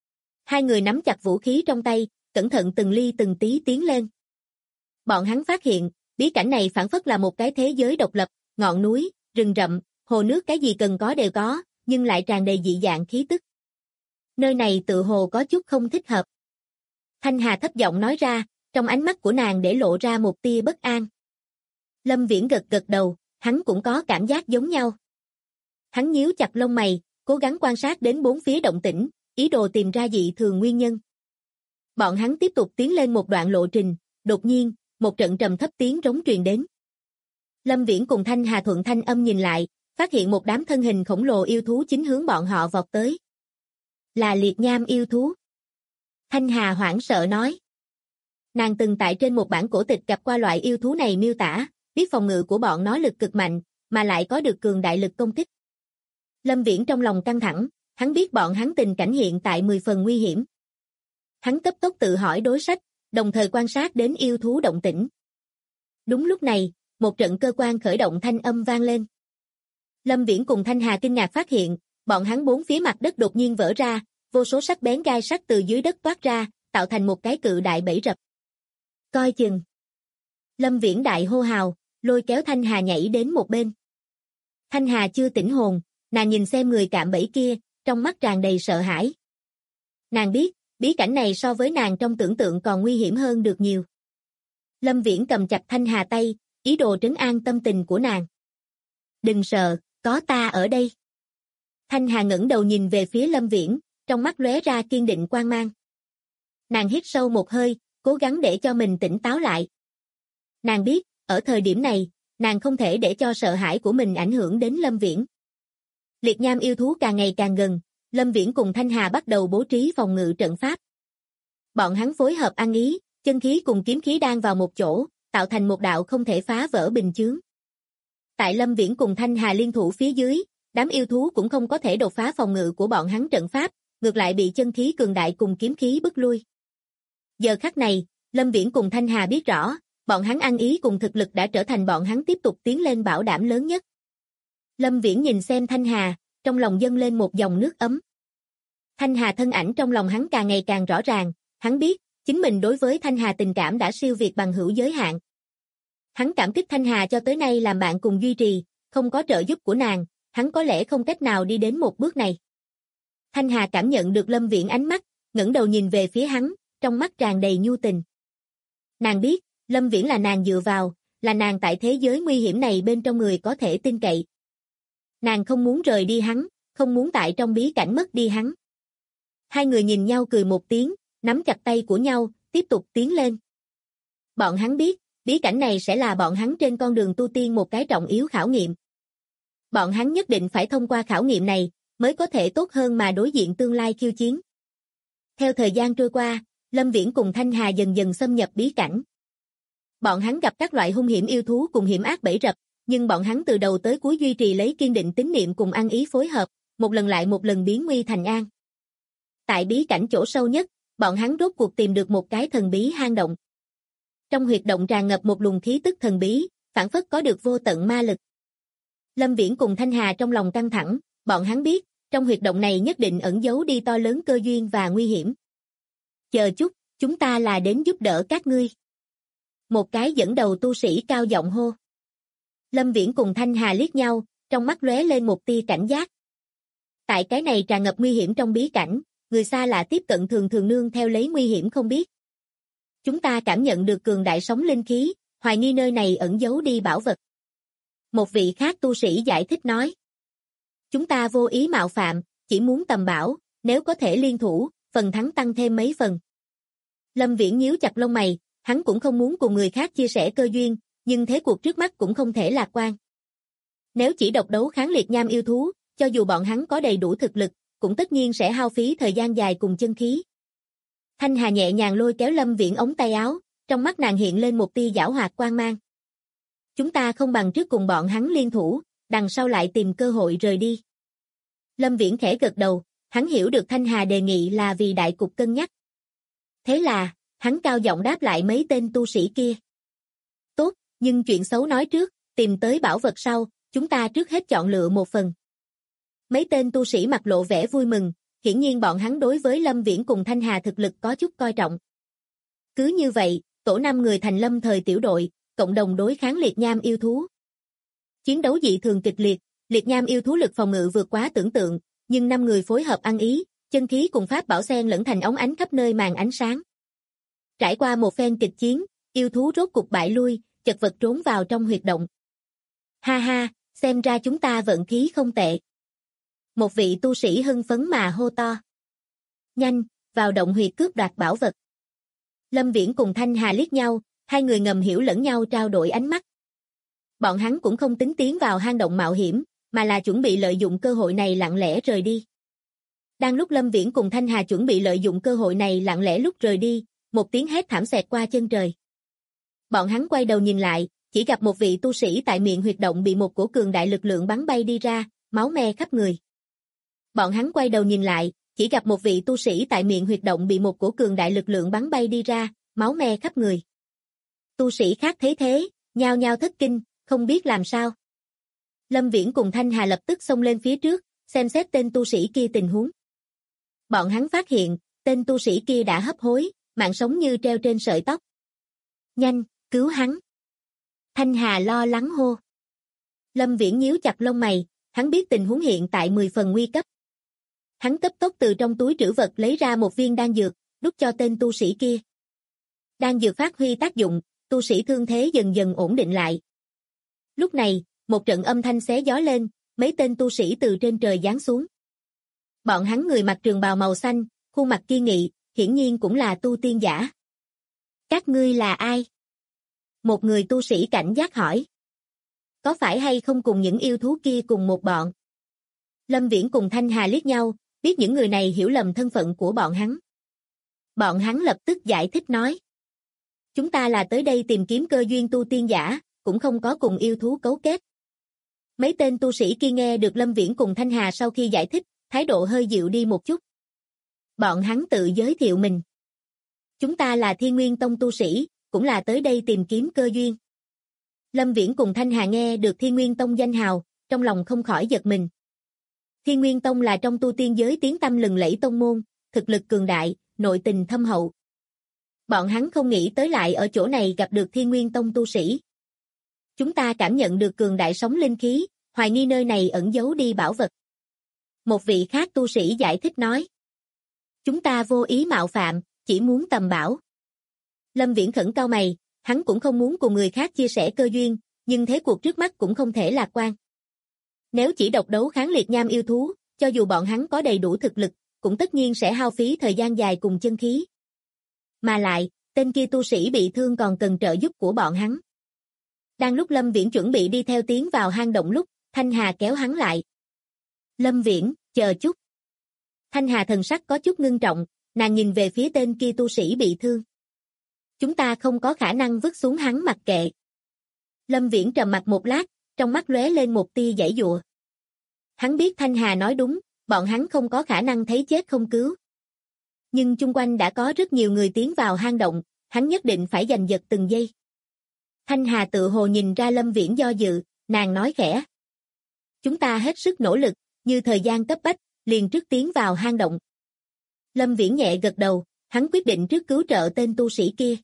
Hai người nắm chặt vũ khí trong tay, cẩn thận từng ly từng tí tiến lên. Bọn hắn phát hiện, bí cảnh này phảng phất là một cái thế giới độc lập, ngọn núi, rừng rậm, hồ nước cái gì cần có đều có, nhưng lại tràn đầy dị dạng khí tức. Nơi này tự hồ có chút không thích hợp. Thanh Hà thấp giọng nói ra, trong ánh mắt của nàng để lộ ra một tia bất an. Lâm Viễn gật gật đầu, hắn cũng có cảm giác giống nhau. Hắn nhíu chặt lông mày, cố gắng quan sát đến bốn phía động tĩnh, ý đồ tìm ra dị thường nguyên nhân. Bọn hắn tiếp tục tiến lên một đoạn lộ trình, đột nhiên, một trận trầm thấp tiếng rống truyền đến. Lâm Viễn cùng Thanh Hà thuận thanh âm nhìn lại, phát hiện một đám thân hình khổng lồ yêu thú chính hướng bọn họ vọt tới. Là liệt nham yêu thú. Thanh Hà hoảng sợ nói. Nàng từng tại trên một bản cổ tịch gặp qua loại yêu thú này miêu tả, biết phòng ngự của bọn nó lực cực mạnh, mà lại có được cường đại lực công kích. Lâm Viễn trong lòng căng thẳng, hắn biết bọn hắn tình cảnh hiện tại 10 phần nguy hiểm. Hắn cấp tốc tự hỏi đối sách, đồng thời quan sát đến yêu thú động tĩnh. Đúng lúc này, một trận cơ quan khởi động thanh âm vang lên. Lâm Viễn cùng Thanh Hà kinh ngạc phát hiện, bọn hắn bốn phía mặt đất đột nhiên vỡ ra, vô số sắc bén gai sắt từ dưới đất toát ra, tạo thành một cái cự đại bẫy rập. Coi chừng. Lâm Viễn đại hô hào, lôi kéo Thanh Hà nhảy đến một bên. Thanh Hà chưa tỉnh hồn, nàng nhìn xem người cạm bẫy kia, trong mắt tràn đầy sợ hãi. Nàng biết, bí cảnh này so với nàng trong tưởng tượng còn nguy hiểm hơn được nhiều. Lâm Viễn cầm chặt Thanh Hà tay, ý đồ trấn an tâm tình của nàng. Đừng sợ, có ta ở đây. Thanh Hà ngẩng đầu nhìn về phía Lâm Viễn, trong mắt lóe ra kiên định quang mang. Nàng hít sâu một hơi, cố gắng để cho mình tỉnh táo lại. Nàng biết, ở thời điểm này, nàng không thể để cho sợ hãi của mình ảnh hưởng đến Lâm Viễn. Liệt nham yêu thú càng ngày càng gần, Lâm Viễn cùng Thanh Hà bắt đầu bố trí phòng ngự trận pháp. Bọn hắn phối hợp ăn ý, chân khí cùng kiếm khí đang vào một chỗ, tạo thành một đạo không thể phá vỡ bình chướng. Tại Lâm Viễn cùng Thanh Hà liên thủ phía dưới, đám yêu thú cũng không có thể đột phá phòng ngự của bọn hắn trận pháp, ngược lại bị chân khí cường đại cùng kiếm khí bức lui. Giờ khắc này, Lâm Viễn cùng Thanh Hà biết rõ, bọn hắn ăn ý cùng thực lực đã trở thành bọn hắn tiếp tục tiến lên bảo đảm lớn nhất. Lâm Viễn nhìn xem Thanh Hà, trong lòng dâng lên một dòng nước ấm. Thanh Hà thân ảnh trong lòng hắn càng ngày càng rõ ràng, hắn biết, chính mình đối với Thanh Hà tình cảm đã siêu việt bằng hữu giới hạn. Hắn cảm kích Thanh Hà cho tới nay làm bạn cùng duy trì, không có trợ giúp của nàng, hắn có lẽ không cách nào đi đến một bước này. Thanh Hà cảm nhận được Lâm Viễn ánh mắt, ngẩng đầu nhìn về phía hắn, trong mắt tràn đầy nhu tình. Nàng biết, Lâm Viễn là nàng dựa vào, là nàng tại thế giới nguy hiểm này bên trong người có thể tin cậy. Nàng không muốn rời đi hắn, không muốn tại trong bí cảnh mất đi hắn. Hai người nhìn nhau cười một tiếng, nắm chặt tay của nhau, tiếp tục tiến lên. Bọn hắn biết, bí cảnh này sẽ là bọn hắn trên con đường tu tiên một cái trọng yếu khảo nghiệm. Bọn hắn nhất định phải thông qua khảo nghiệm này, mới có thể tốt hơn mà đối diện tương lai khiêu chiến. Theo thời gian trôi qua, Lâm Viễn cùng Thanh Hà dần dần xâm nhập bí cảnh. Bọn hắn gặp các loại hung hiểm yêu thú cùng hiểm ác bẫy rập, nhưng bọn hắn từ đầu tới cuối duy trì lấy kiên định tín niệm cùng ăn ý phối hợp, một lần lại một lần biến nguy thành an. Tại bí cảnh chỗ sâu nhất, bọn hắn rốt cuộc tìm được một cái thần bí hang động. Trong huyệt động tràn ngập một luồng khí tức thần bí, phảng phất có được vô tận ma lực. Lâm Viễn cùng Thanh Hà trong lòng căng thẳng, bọn hắn biết, trong huyệt động này nhất định ẩn giấu đi to lớn cơ duyên và nguy hiểm. Chờ chút, chúng ta là đến giúp đỡ các ngươi. Một cái dẫn đầu tu sĩ cao giọng hô. Lâm Viễn cùng Thanh Hà liếc nhau, trong mắt lóe lên một tia cảnh giác. Tại cái này tràn ngập nguy hiểm trong bí cảnh, người xa lạ tiếp cận thường thường nương theo lấy nguy hiểm không biết. Chúng ta cảm nhận được cường đại sóng linh khí, hoài nghi nơi này ẩn giấu đi bảo vật. Một vị khác tu sĩ giải thích nói. Chúng ta vô ý mạo phạm, chỉ muốn tầm bảo, nếu có thể liên thủ, phần thắng tăng thêm mấy phần. Lâm Viễn nhíu chặt lông mày, hắn cũng không muốn cùng người khác chia sẻ cơ duyên, nhưng thế cuộc trước mắt cũng không thể lạc quan. Nếu chỉ độc đấu kháng liệt nham yêu thú, cho dù bọn hắn có đầy đủ thực lực, cũng tất nhiên sẽ hao phí thời gian dài cùng chân khí. Thanh Hà nhẹ nhàng lôi kéo Lâm Viễn ống tay áo, trong mắt nàng hiện lên một tia giảo hoạt quang mang. Chúng ta không bằng trước cùng bọn hắn liên thủ, đằng sau lại tìm cơ hội rời đi. Lâm Viễn khẽ gật đầu, hắn hiểu được Thanh Hà đề nghị là vì đại cục cân nhắc. Thế là, hắn cao giọng đáp lại mấy tên tu sĩ kia. Tốt, nhưng chuyện xấu nói trước, tìm tới bảo vật sau, chúng ta trước hết chọn lựa một phần. Mấy tên tu sĩ mặt lộ vẻ vui mừng, hiển nhiên bọn hắn đối với Lâm Viễn cùng Thanh Hà thực lực có chút coi trọng. Cứ như vậy, tổ 5 người thành lâm thời tiểu đội, cộng đồng đối kháng liệt nham yêu thú. Chiến đấu dị thường kịch liệt, liệt nham yêu thú lực phòng ngự vượt quá tưởng tượng, nhưng 5 người phối hợp ăn ý, chân khí cùng pháp bảo xen lẫn thành óng ánh khắp nơi màn ánh sáng. Trải qua một phen kịch chiến, yêu thú rốt cục bại lui, chật vật trốn vào trong huyệt động. Ha ha, xem ra chúng ta vận khí không tệ. Một vị tu sĩ hưng phấn mà hô to. Nhanh, vào động huyệt cướp đoạt bảo vật. Lâm Viễn cùng Thanh Hà liếc nhau, hai người ngầm hiểu lẫn nhau trao đổi ánh mắt. Bọn hắn cũng không tính tiến vào hang động mạo hiểm, mà là chuẩn bị lợi dụng cơ hội này lặng lẽ rời đi. Đang lúc Lâm Viễn cùng Thanh Hà chuẩn bị lợi dụng cơ hội này lặng lẽ lúc rời đi, một tiếng hét thảm xẹt qua chân trời. Bọn hắn quay đầu nhìn lại, chỉ gặp một vị tu sĩ tại miệng huyệt động bị một cổ cường đại lực lượng bắn bay đi ra, máu me khắp người. Bọn hắn quay đầu nhìn lại, chỉ gặp một vị tu sĩ tại miệng huyệt động bị một cổ cường đại lực lượng bắn bay đi ra, máu me khắp người. Tu sĩ khác thấy thế, nhao nhao thất kinh, không biết làm sao. Lâm Viễn cùng Thanh Hà lập tức xông lên phía trước, xem xét tên tu sĩ kia tình huống. Bọn hắn phát hiện, tên tu sĩ kia đã hấp hối, mạng sống như treo trên sợi tóc. Nhanh, cứu hắn. Thanh Hà lo lắng hô. Lâm Viễn nhíu chặt lông mày, hắn biết tình huống hiện tại 10 phần nguy cấp. Hắn cấp tốc từ trong túi trữ vật lấy ra một viên đan dược, đút cho tên tu sĩ kia. Đan dược phát huy tác dụng, tu sĩ thương thế dần dần ổn định lại. Lúc này, một trận âm thanh xé gió lên, mấy tên tu sĩ từ trên trời giáng xuống. Bọn hắn người mặc trường bào màu xanh, khuôn mặt kiên nghị, hiển nhiên cũng là tu tiên giả. Các ngươi là ai? Một người tu sĩ cảnh giác hỏi. Có phải hay không cùng những yêu thú kia cùng một bọn? Lâm Viễn cùng Thanh Hà liếc nhau, biết những người này hiểu lầm thân phận của bọn hắn. Bọn hắn lập tức giải thích nói. Chúng ta là tới đây tìm kiếm cơ duyên tu tiên giả, cũng không có cùng yêu thú cấu kết. Mấy tên tu sĩ kia nghe được Lâm Viễn cùng Thanh Hà sau khi giải thích, thái độ hơi dịu đi một chút. Bọn hắn tự giới thiệu mình. Chúng ta là Thiên Nguyên Tông tu sĩ, cũng là tới đây tìm kiếm cơ duyên. Lâm Viễn cùng Thanh Hà nghe được Thiên Nguyên Tông danh hào, trong lòng không khỏi giật mình. Thiên Nguyên Tông là trong tu tiên giới tiếng tăm lừng lẫy tông môn, thực lực cường đại, nội tình thâm hậu. Bọn hắn không nghĩ tới lại ở chỗ này gặp được Thiên Nguyên Tông tu sĩ. Chúng ta cảm nhận được cường đại sóng linh khí, hoài nghi nơi này ẩn giấu đi bảo vật. Một vị khác tu sĩ giải thích nói. Chúng ta vô ý mạo phạm, chỉ muốn tầm bảo. Lâm Viễn khẩn cau mày, hắn cũng không muốn cùng người khác chia sẻ cơ duyên, nhưng thế cuộc trước mắt cũng không thể lạc quan. Nếu chỉ độc đấu kháng liệt nham yêu thú, cho dù bọn hắn có đầy đủ thực lực, cũng tất nhiên sẽ hao phí thời gian dài cùng chân khí. Mà lại, tên kia tu sĩ bị thương còn cần trợ giúp của bọn hắn. Đang lúc Lâm Viễn chuẩn bị đi theo tiến vào hang động lúc, Thanh Hà kéo hắn lại. Lâm Viễn, chờ chút. Thanh Hà thần sắc có chút ngưng trọng, nàng nhìn về phía tên kia tu sĩ bị thương. Chúng ta không có khả năng vứt xuống hắn mặc kệ. Lâm Viễn trầm mặt một lát, trong mắt lóe lên một tia giãy giụa. Hắn biết Thanh Hà nói đúng, bọn hắn không có khả năng thấy chết không cứu. Nhưng chung quanh đã có rất nhiều người tiến vào hang động, hắn nhất định phải giành giật từng giây. Thanh Hà tự hồ nhìn ra Lâm Viễn do dự, nàng nói khẽ. Chúng ta hết sức nỗ lực, như thời gian cấp bách, liền trước tiến vào hang động. Lâm Viễn nhẹ gật đầu, hắn quyết định trước cứu trợ tên tu sĩ kia.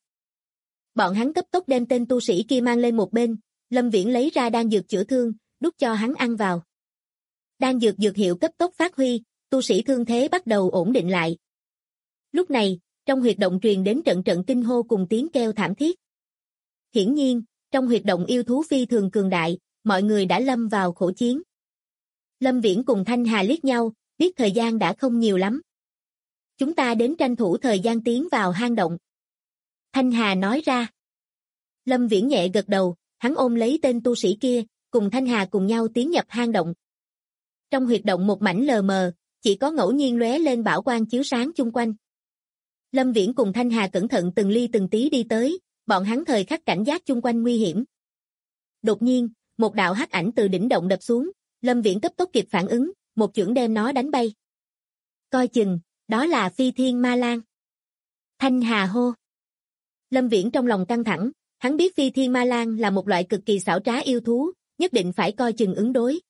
Bọn hắn cấp tốc đem tên tu sĩ kia mang lên một bên, Lâm Viễn lấy ra đan dược chữa thương, đút cho hắn ăn vào. Đan dược dược hiệu cấp tốc phát huy, tu sĩ thương thế bắt đầu ổn định lại. Lúc này, trong huyệt động truyền đến trận trận kinh hô cùng tiếng kêu thảm thiết. Hiển nhiên, trong huyệt động yêu thú phi thường cường đại, mọi người đã lâm vào khổ chiến. Lâm Viễn cùng Thanh Hà liếc nhau, biết thời gian đã không nhiều lắm. Chúng ta đến tranh thủ thời gian tiến vào hang động. Thanh Hà nói ra. Lâm Viễn nhẹ gật đầu, hắn ôm lấy tên tu sĩ kia, cùng Thanh Hà cùng nhau tiến nhập hang động. Trong huyệt động một mảnh lờ mờ, chỉ có ngẫu nhiên lóe lên bảo quang chiếu sáng chung quanh. Lâm Viễn cùng Thanh Hà cẩn thận từng ly từng tí đi tới, bọn hắn thời khắc cảnh giác chung quanh nguy hiểm. Đột nhiên, một đạo hắc ảnh từ đỉnh động đập xuống, Lâm Viễn cấp tốc kịp phản ứng, một chưởng đem nó đánh bay. Coi chừng, đó là Phi Thiên Ma Lang. Thanh Hà hô. Lâm Viễn trong lòng căng thẳng, hắn biết Phi Thiên Ma Lang là một loại cực kỳ xảo trá yêu thú, nhất định phải coi chừng ứng đối.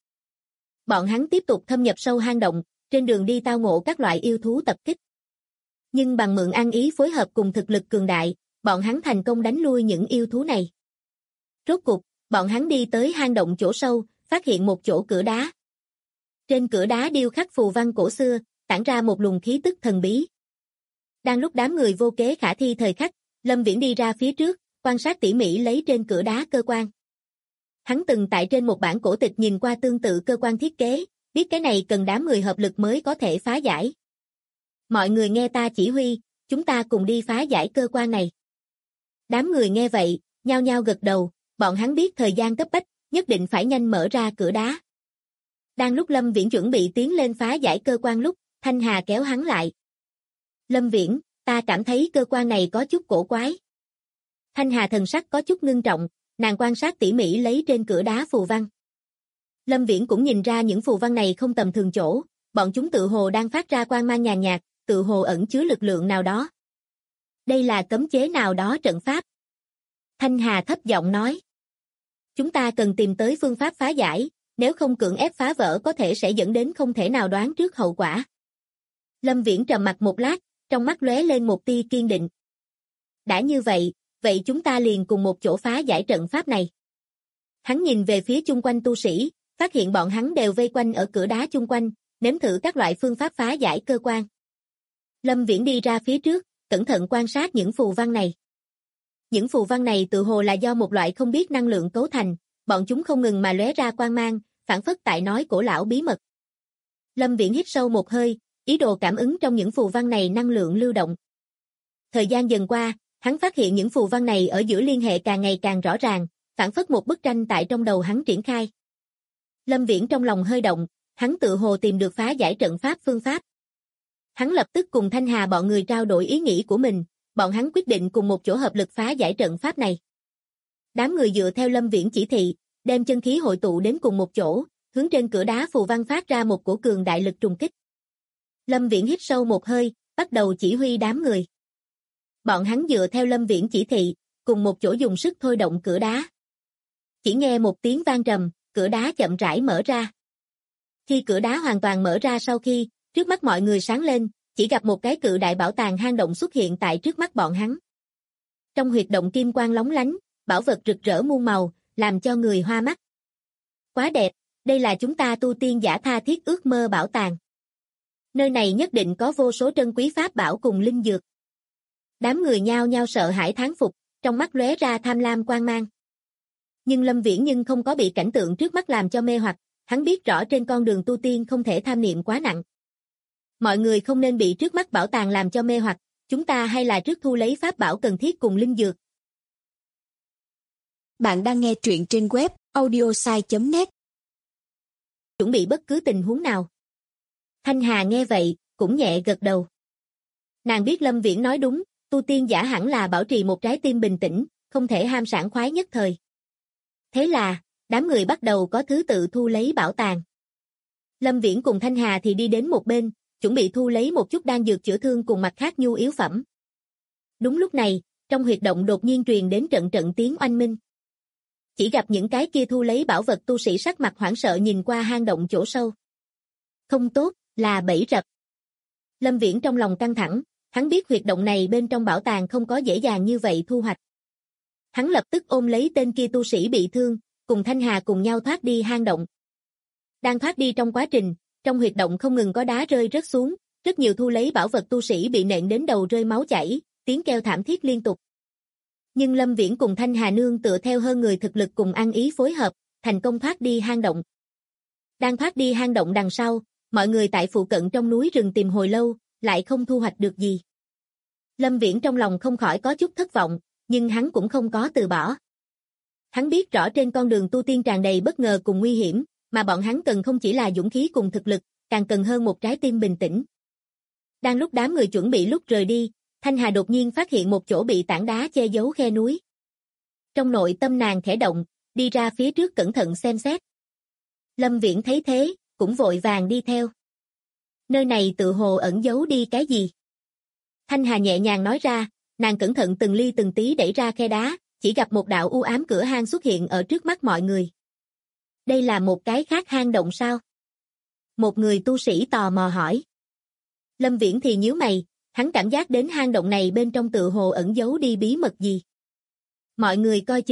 Bọn hắn tiếp tục thâm nhập sâu hang động, trên đường đi tao ngộ các loại yêu thú tập kích. Nhưng bằng mượn ăn ý phối hợp cùng thực lực cường đại, bọn hắn thành công đánh lui những yêu thú này. Rốt cục, Bọn hắn đi tới hang động chỗ sâu, phát hiện một chỗ cửa đá. Trên cửa đá điêu khắc phù văn cổ xưa, tản ra một luồng khí tức thần bí. Đang lúc đám người vô kế khả thi thời khắc, Lâm Viễn đi ra phía trước, quan sát tỉ mỉ lấy trên cửa đá cơ quan. Hắn từng tại trên một bản cổ tịch nhìn qua tương tự cơ quan thiết kế, biết cái này cần đám người hợp lực mới có thể phá giải. Mọi người nghe ta chỉ huy, chúng ta cùng đi phá giải cơ quan này. Đám người nghe vậy, nhao nhao gật đầu, bọn hắn biết thời gian cấp bách, nhất định phải nhanh mở ra cửa đá. Đang lúc Lâm Viễn chuẩn bị tiến lên phá giải cơ quan lúc, Thanh Hà kéo hắn lại. Lâm Viễn, ta cảm thấy cơ quan này có chút cổ quái. Thanh Hà thần sắc có chút ngưng trọng, nàng quan sát tỉ mỉ lấy trên cửa đá phù văn. Lâm Viễn cũng nhìn ra những phù văn này không tầm thường chỗ, bọn chúng tự hồ đang phát ra quang mang nhàn nhạt, tự hồ ẩn chứa lực lượng nào đó. Đây là cấm chế nào đó trận pháp. Thanh Hà thấp giọng nói. Chúng ta cần tìm tới phương pháp phá giải, nếu không cưỡng ép phá vỡ có thể sẽ dẫn đến không thể nào đoán trước hậu quả. Lâm Viễn trầm mặc một lát, trong mắt lóe lên một tia kiên định. Đã như vậy, vậy chúng ta liền cùng một chỗ phá giải trận pháp này. Hắn nhìn về phía chung quanh tu sĩ, phát hiện bọn hắn đều vây quanh ở cửa đá chung quanh, nếm thử các loại phương pháp phá giải cơ quan. Lâm Viễn đi ra phía trước, cẩn thận quan sát những phù văn này. Những phù văn này tự hồ là do một loại không biết năng lượng cấu thành, bọn chúng không ngừng mà lóe ra quang mang, phảng phất tại nói cổ lão bí mật. Lâm Viễn hít sâu một hơi, ý đồ cảm ứng trong những phù văn này năng lượng lưu động. Thời gian dần qua, hắn phát hiện những phù văn này ở giữa liên hệ càng ngày càng rõ ràng, phảng phất một bức tranh tại trong đầu hắn triển khai. Lâm Viễn trong lòng hơi động, hắn tự hồ tìm được phá giải trận pháp phương pháp. Hắn lập tức cùng Thanh Hà bọn người trao đổi ý nghĩ của mình, bọn hắn quyết định cùng một chỗ hợp lực phá giải trận pháp này. Đám người dựa theo Lâm Viễn chỉ thị, đem chân khí hội tụ đến cùng một chỗ, hướng trên cửa đá phù văn phát ra một cổ cường đại lực trùng kích. Lâm Viễn hít sâu một hơi, bắt đầu chỉ huy đám người. Bọn hắn dựa theo Lâm Viễn chỉ thị, cùng một chỗ dùng sức thôi động cửa đá. Chỉ nghe một tiếng vang trầm, cửa đá chậm rãi mở ra. Khi cửa đá hoàn toàn mở ra sau khi, trước mắt mọi người sáng lên, chỉ gặp một cái cự đại bảo tàng hang động xuất hiện tại trước mắt bọn hắn. Trong huyệt động kim quang lóng lánh, bảo vật rực rỡ muôn màu, làm cho người hoa mắt. Quá đẹp, đây là chúng ta tu tiên giả tha thiết ước mơ bảo tàng. Nơi này nhất định có vô số trân quý pháp bảo cùng linh dược. Đám người nhao nhao sợ hãi thán phục, trong mắt lóe ra tham lam quang mang. Nhưng Lâm Viễn không có bị cảnh tượng trước mắt làm cho mê hoặc, hắn biết rõ trên con đường tu tiên không thể tham niệm quá nặng. Mọi người không nên bị trước mắt bảo tàng làm cho mê hoặc, chúng ta hay là trước thu lấy pháp bảo cần thiết cùng linh dược. Bạn đang nghe truyện trên web audiosai.net. Chuẩn bị bất cứ tình huống nào. Thanh Hà nghe vậy, cũng nhẹ gật đầu. Nàng biết Lâm Viễn nói đúng, tu tiên giả hẳn là bảo trì một trái tim bình tĩnh, không thể ham sảng khoái nhất thời. Thế là, đám người bắt đầu có thứ tự thu lấy bảo tàng. Lâm Viễn cùng Thanh Hà thì đi đến một bên, chuẩn bị thu lấy một chút đan dược chữa thương cùng mặt khác nhu yếu phẩm. Đúng lúc này, trong huyệt động đột nhiên truyền đến trận trận tiếng oanh minh. Chỉ gặp những cái kia thu lấy bảo vật tu sĩ sắc mặt hoảng sợ nhìn qua hang động chỗ sâu. Không tốt, là bẫy rập. Lâm Viễn trong lòng căng thẳng, hắn biết huyệt động này bên trong bảo tàng không có dễ dàng như vậy thu hoạch. Hắn lập tức ôm lấy tên kia tu sĩ bị thương, cùng Thanh Hà cùng nhau thoát đi hang động. Đang thoát đi trong quá trình, trong huyệt động không ngừng có đá rơi rớt xuống, rất nhiều thu lấy bảo vật tu sĩ bị nện đến đầu rơi máu chảy, tiếng kêu thảm thiết liên tục. Nhưng Lâm Viễn cùng Thanh Hà nương tựa theo hơn người thực lực cùng ăn ý phối hợp, thành công thoát đi hang động. Đang thoát đi hang động đằng sau, mọi người tại phụ cận trong núi rừng tìm hồi lâu, lại không thu hoạch được gì. Lâm Viễn trong lòng không khỏi có chút thất vọng, nhưng hắn cũng không có từ bỏ. Hắn biết rõ trên con đường tu tiên tràn đầy bất ngờ cùng nguy hiểm, mà bọn hắn cần không chỉ là dũng khí cùng thực lực, càng cần hơn một trái tim bình tĩnh. Đang lúc đám người chuẩn bị lúc rời đi, Thanh Hà đột nhiên phát hiện một chỗ bị tảng đá che giấu khe núi. Trong nội tâm nàng khẽ động, đi ra phía trước cẩn thận xem xét. Lâm Viễn thấy thế, cũng vội vàng đi theo. Nơi này tự hồ ẩn giấu đi cái gì? Thanh Hà nhẹ nhàng nói ra, nàng cẩn thận từng ly từng tí đẩy ra khe đá, chỉ gặp một đạo u ám cửa hang xuất hiện ở trước mắt mọi người. Đây là một cái khác hang động sao? Một người tu sĩ tò mò hỏi. Lâm Viễn thì nhíu mày, hắn cảm giác đến hang động này bên trong tự hồ ẩn giấu đi bí mật gì. Mọi người coi chừng,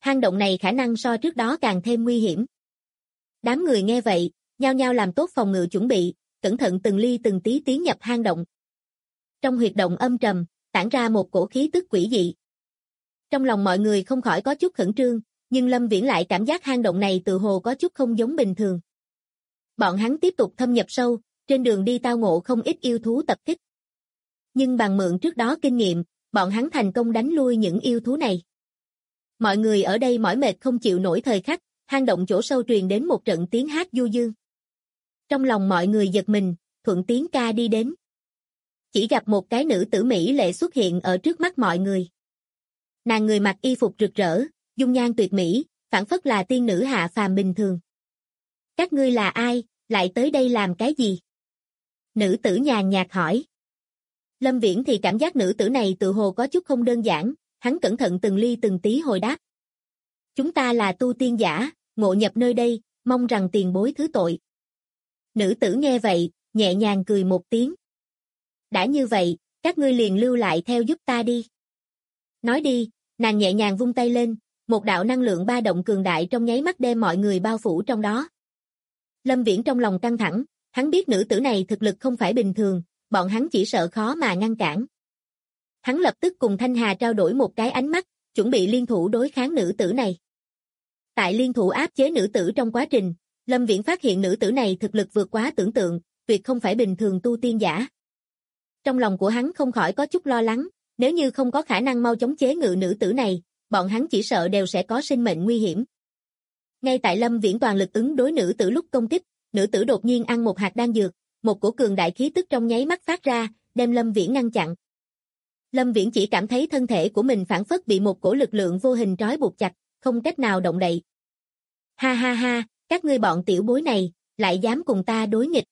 Hang động này khả năng so trước đó càng thêm nguy hiểm. Đám người nghe vậy, nhao nhao làm tốt phòng ngự chuẩn bị, cẩn thận từng ly từng tí tiến nhập hang động. Trong huyệt động âm trầm, tản ra một cổ khí tức quỷ dị. Trong lòng mọi người không khỏi có chút khẩn trương, nhưng Lâm Viễn lại cảm giác hang động này tự hồ có chút không giống bình thường. Bọn hắn tiếp tục thâm nhập sâu, trên đường đi tao ngộ không ít yêu thú tập kích. Nhưng bằng mượn trước đó kinh nghiệm, bọn hắn thành công đánh lui những yêu thú này. Mọi người ở đây mỏi mệt không chịu nổi thời khắc, hang động chỗ sâu truyền đến một trận tiếng hát du dương. Trong lòng mọi người giật mình, thuận tiếng ca đi đến. Chỉ gặp một cái nữ tử mỹ lệ xuất hiện ở trước mắt mọi người. Nàng người mặc y phục rực rỡ, dung nhan tuyệt mỹ, phảng phất là tiên nữ hạ phàm bình thường. Các ngươi là ai, lại tới đây làm cái gì? Nữ tử nhàn nhạt hỏi. Lâm Viễn thì cảm giác nữ tử này tự hồ có chút không đơn giản, hắn cẩn thận từng ly từng tí hồi đáp. Chúng ta là tu tiên giả, ngộ nhập nơi đây, mong rằng tiền bối thứ tội. Nữ tử nghe vậy, nhẹ nhàng cười một tiếng. Đã như vậy, các ngươi liền lưu lại theo giúp ta đi. Nói đi, nàng nhẹ nhàng vung tay lên, một đạo năng lượng ba động cường đại trong nháy mắt đem mọi người bao phủ trong đó. Lâm Viễn trong lòng căng thẳng, hắn biết nữ tử này thực lực không phải bình thường, bọn hắn chỉ sợ khó mà ngăn cản. Hắn lập tức cùng Thanh Hà trao đổi một cái ánh mắt, chuẩn bị liên thủ đối kháng nữ tử này. Tại liên thủ áp chế nữ tử trong quá trình, Lâm Viễn phát hiện nữ tử này thực lực vượt quá tưởng tượng, tuyệt không phải bình thường tu tiên giả. Trong lòng của hắn không khỏi có chút lo lắng, nếu như không có khả năng mau chóng chế ngự nữ tử này, bọn hắn chỉ sợ đều sẽ có sinh mệnh nguy hiểm. Ngay tại Lâm Viễn toàn lực ứng đối nữ tử lúc công kích, nữ tử đột nhiên ăn một hạt đan dược, một cổ cường đại khí tức trong nháy mắt phát ra, đem Lâm Viễn ngăn chặn. Lâm Viễn chỉ cảm thấy thân thể của mình phảng phất bị một cổ lực lượng vô hình trói buộc chặt, không cách nào động đậy. Ha ha ha, các ngươi bọn tiểu bối này, lại dám cùng ta đối nghịch.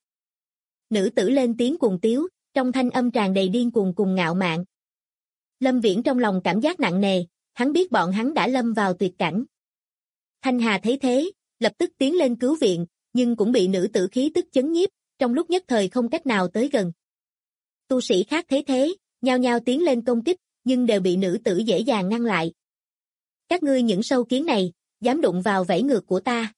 Nữ tử lên tiếng cuồng tiếu, trong thanh âm tràn đầy điên cuồng cùng ngạo mạn. Lâm Viễn trong lòng cảm giác nặng nề, hắn biết bọn hắn đã lâm vào tuyệt cảnh. Thanh Hà thấy thế, lập tức tiến lên cứu viện, nhưng cũng bị nữ tử khí tức chấn nhiếp, trong lúc nhất thời không cách nào tới gần. Tu sĩ khác thấy thế, nhao nhao tiến lên công kích, nhưng đều bị nữ tử dễ dàng ngăn lại. Các ngươi những sâu kiến này, dám đụng vào vảy ngược của ta.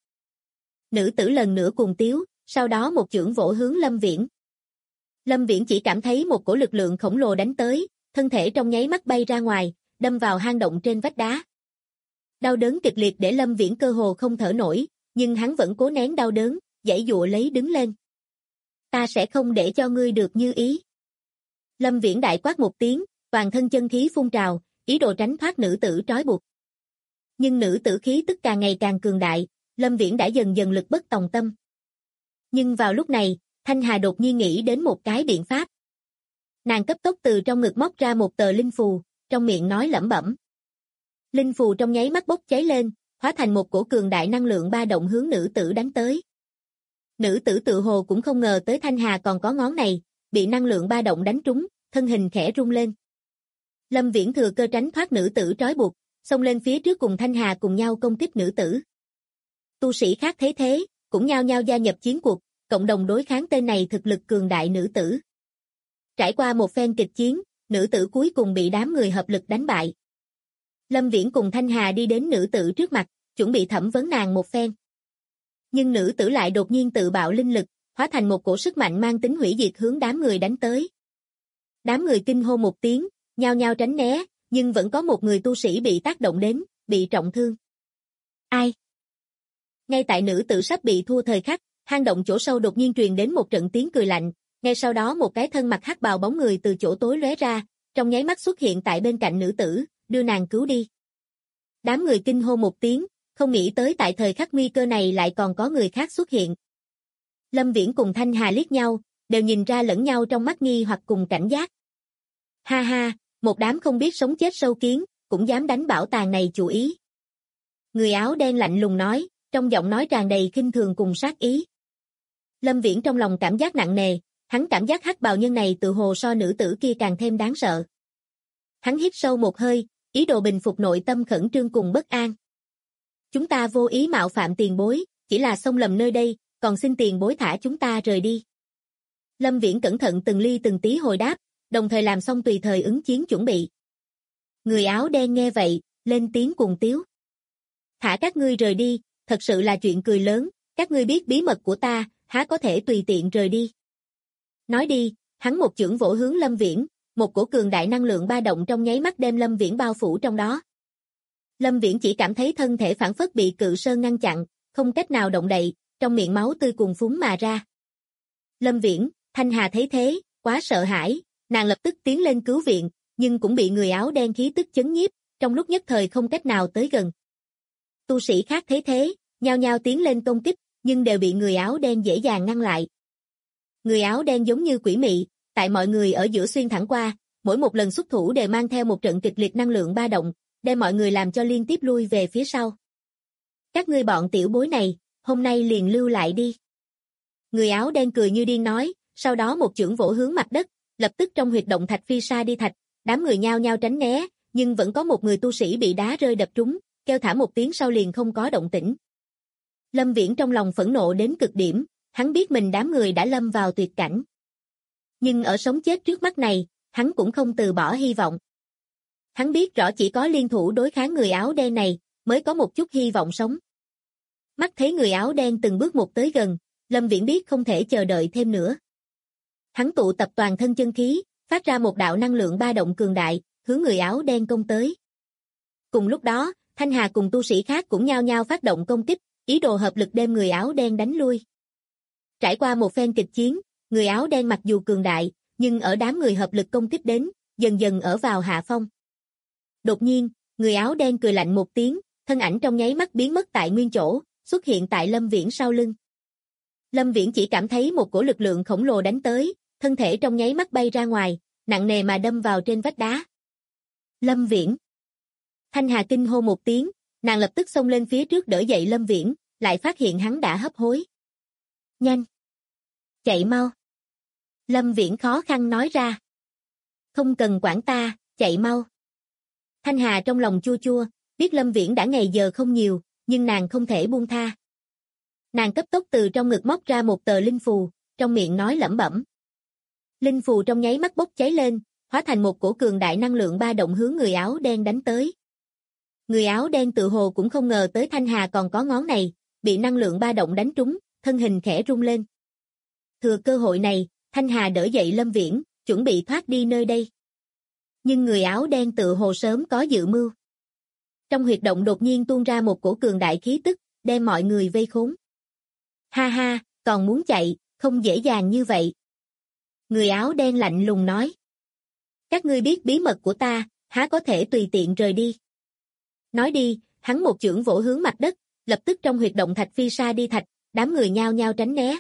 Nữ tử lần nữa cuồng tiếu, sau đó một chưởng vỗ hướng Lâm Viễn. Lâm Viễn chỉ cảm thấy một cổ lực lượng khổng lồ đánh tới, thân thể trong nháy mắt bay ra ngoài, đâm vào hang động trên vách đá. Đau đớn kịch liệt để Lâm Viễn cơ hồ không thở nổi, nhưng hắn vẫn cố nén đau đớn, giãy giụa lấy đứng lên. Ta sẽ không để cho ngươi được như ý. Lâm Viễn đại quát một tiếng, toàn thân chân khí phun trào, ý đồ tránh thoát nữ tử trói buộc. Nhưng nữ tử khí tức càng ngày càng cường đại, Lâm Viễn đã dần dần lực bất tòng tâm. Nhưng vào lúc này, Thanh Hà đột nhiên nghĩ đến một cái biện pháp. Nàng cấp tốc từ trong ngực móc ra một tờ linh phù, trong miệng nói lẩm bẩm. Linh phù trong nháy mắt bốc cháy lên, hóa thành một cổ cường đại năng lượng ba động hướng nữ tử đánh tới. Nữ tử tự hồ cũng không ngờ tới Thanh Hà còn có ngón này, bị năng lượng ba động đánh trúng, thân hình khẽ rung lên. Lâm Viễn thừa cơ tránh thoát nữ tử trói buộc, xông lên phía trước cùng Thanh Hà cùng nhau công kích nữ tử. Tu sĩ khác thấy thế, cũng nhao nhao gia nhập chiến cuộc, cộng đồng đối kháng tên này thực lực cường đại nữ tử. Trải qua một phen kịch chiến, nữ tử cuối cùng bị đám người hợp lực đánh bại. Lâm Viễn cùng Thanh Hà đi đến nữ tử trước mặt, chuẩn bị thẩm vấn nàng một phen. Nhưng nữ tử lại đột nhiên tự bạo linh lực, hóa thành một cổ sức mạnh mang tính hủy diệt hướng đám người đánh tới. Đám người kinh hô một tiếng, nhao nhao tránh né, nhưng vẫn có một người tu sĩ bị tác động đến, bị trọng thương. Ai? Ngay tại nữ tử sắp bị thua thời khắc, hang động chỗ sâu đột nhiên truyền đến một trận tiếng cười lạnh, ngay sau đó một cái thân mặc hắc bào bóng người từ chỗ tối lóe ra, trong nháy mắt xuất hiện tại bên cạnh nữ tử, đưa nàng cứu đi. Đám người kinh hô một tiếng, không nghĩ tới tại thời khắc nguy cơ này lại còn có người khác xuất hiện. Lâm Viễn cùng Thanh Hà liếc nhau, đều nhìn ra lẫn nhau trong mắt nghi hoặc cùng cảnh giác. Ha ha, một đám không biết sống chết sâu kiến, cũng dám đánh bảo tàng này chủ ý. Người áo đen lạnh lùng nói, trong giọng nói tràn đầy khinh thường cùng sát ý. Lâm Viễn trong lòng cảm giác nặng nề, hắn cảm giác hắc bào nhân này tự hồ so nữ tử kia càng thêm đáng sợ. Hắn hít sâu một hơi, ý đồ bình phục nội tâm khẩn trương cùng bất an. Chúng ta vô ý mạo phạm tiền bối, chỉ là xông lầm nơi đây, còn xin tiền bối thả chúng ta rời đi. Lâm Viễn cẩn thận từng ly từng tí hồi đáp, đồng thời làm xong tùy thời ứng chiến chuẩn bị. Người áo đen nghe vậy, lên tiếng cuồng tiếu. Thả các ngươi rời đi, thật sự là chuyện cười lớn, các ngươi biết bí mật của ta, há có thể tùy tiện rời đi. Nói đi, hắn một chưởng vỗ hướng Lâm Viễn, một cổ cường đại năng lượng ba động trong nháy mắt đem Lâm Viễn bao phủ trong đó. Lâm Viễn chỉ cảm thấy thân thể phản phất bị cự sơn ngăn chặn, không cách nào động đậy, trong miệng máu tươi cuồn phún mà ra. Lâm Viễn, Thanh Hà thấy thế, quá sợ hãi, nàng lập tức tiến lên cứu viện, nhưng cũng bị người áo đen khí tức chấn nhiếp, trong lúc nhất thời không cách nào tới gần. Tu sĩ khác thấy thế, nhao nhao tiến lên công kích, nhưng đều bị người áo đen dễ dàng ngăn lại. Người áo đen giống như quỷ mị, tại mọi người ở giữa xuyên thẳng qua, mỗi một lần xuất thủ đều mang theo một trận kịch liệt năng lượng ba động, đem mọi người làm cho liên tiếp lui về phía sau. Các ngươi bọn tiểu bối này, hôm nay liền lưu lại đi. Người áo đen cười như điên nói, sau đó một chưởng vỗ hướng mặt đất, lập tức trong huyệt động thạch phi sa đi thạch, đám người nhao nhao tránh né, nhưng vẫn có một người tu sĩ bị đá rơi đập trúng, kêu thảm một tiếng sau liền không có động tĩnh. Lâm Viễn trong lòng phẫn nộ đến cực điểm, hắn biết mình đám người đã lâm vào tuyệt cảnh. Nhưng ở sống chết trước mắt này, hắn cũng không từ bỏ hy vọng. Hắn biết rõ chỉ có liên thủ đối kháng người áo đen này, mới có một chút hy vọng sống. Mắt thấy người áo đen từng bước một tới gần, Lâm Viễn biết không thể chờ đợi thêm nữa. Hắn tụ tập toàn thân chân khí, phát ra một đạo năng lượng ba động cường đại, hướng người áo đen công tới. Cùng lúc đó, Thanh Hà cùng tu sĩ khác cũng nhao nhao phát động công kích, ý đồ hợp lực đem người áo đen đánh lui. Trải qua một phen kịch chiến, người áo đen mặc dù cường đại, nhưng ở đám người hợp lực công kích đến, dần dần ở vào hạ phong. Đột nhiên, người áo đen cười lạnh một tiếng, thân ảnh trong nháy mắt biến mất tại nguyên chỗ, xuất hiện tại Lâm Viễn sau lưng. Lâm Viễn chỉ cảm thấy một cổ lực lượng khổng lồ đánh tới, thân thể trong nháy mắt bay ra ngoài, nặng nề mà đâm vào trên vách đá. Lâm Viễn. Thanh Hà kinh hô một tiếng, nàng lập tức xông lên phía trước đỡ dậy Lâm Viễn, lại phát hiện hắn đã hấp hối. Nhanh! Chạy mau! Lâm Viễn khó khăn nói ra. Không cần quản ta, chạy mau! Thanh Hà trong lòng chua chua, biết Lâm Viễn đã ngày giờ không nhiều, nhưng nàng không thể buông tha. Nàng cấp tốc từ trong ngực móc ra một tờ linh phù, trong miệng nói lẩm bẩm. Linh phù trong nháy mắt bốc cháy lên, hóa thành một cổ cường đại năng lượng ba động hướng người áo đen đánh tới. Người áo đen tự hồ cũng không ngờ tới Thanh Hà còn có ngón này, bị năng lượng ba động đánh trúng, thân hình khẽ rung lên. Thừa cơ hội này, Thanh Hà đỡ dậy Lâm Viễn, chuẩn bị thoát đi nơi đây. Nhưng người áo đen tự hồ sớm có dự mưu. Trong huyệt động đột nhiên tuôn ra một cổ cường đại khí tức, đem mọi người vây khốn. Ha ha, còn muốn chạy, không dễ dàng như vậy. Người áo đen lạnh lùng nói. Các ngươi biết bí mật của ta, há có thể tùy tiện rời đi. Nói đi, hắn một chưởng vỗ hướng mặt đất, lập tức trong huyệt động thạch phi sa đi thạch, đám người nhao nhao tránh né.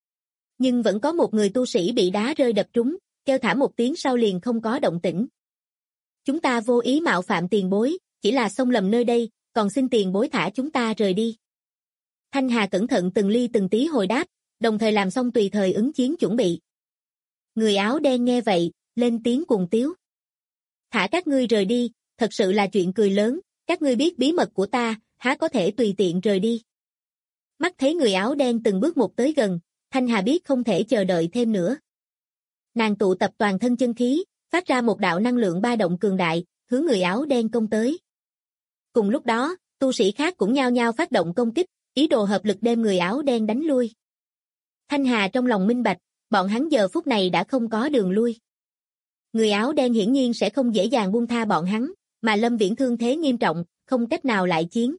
Nhưng vẫn có một người tu sĩ bị đá rơi đập trúng, kêu thảm một tiếng sau liền không có động tĩnh. Chúng ta vô ý mạo phạm tiền bối, chỉ là xông lầm nơi đây, còn xin tiền bối thả chúng ta rời đi. Thanh Hà cẩn thận từng ly từng tí hồi đáp, đồng thời làm xong tùy thời ứng chiến chuẩn bị. Người áo đen nghe vậy, lên tiếng cuồng tiếu. Thả các ngươi rời đi, thật sự là chuyện cười lớn, các ngươi biết bí mật của ta, há có thể tùy tiện rời đi. Mắt thấy người áo đen từng bước một tới gần, Thanh Hà biết không thể chờ đợi thêm nữa. Nàng tụ tập toàn thân chân khí, phát ra một đạo năng lượng ba động cường đại, hướng người áo đen công tới. Cùng lúc đó, tu sĩ khác cũng nhao nhao phát động công kích, ý đồ hợp lực đem người áo đen đánh lui. Thanh Hà trong lòng minh bạch, bọn hắn giờ phút này đã không có đường lui. Người áo đen hiển nhiên sẽ không dễ dàng buông tha bọn hắn, mà Lâm Viễn thương thế nghiêm trọng, không cách nào lại chiến.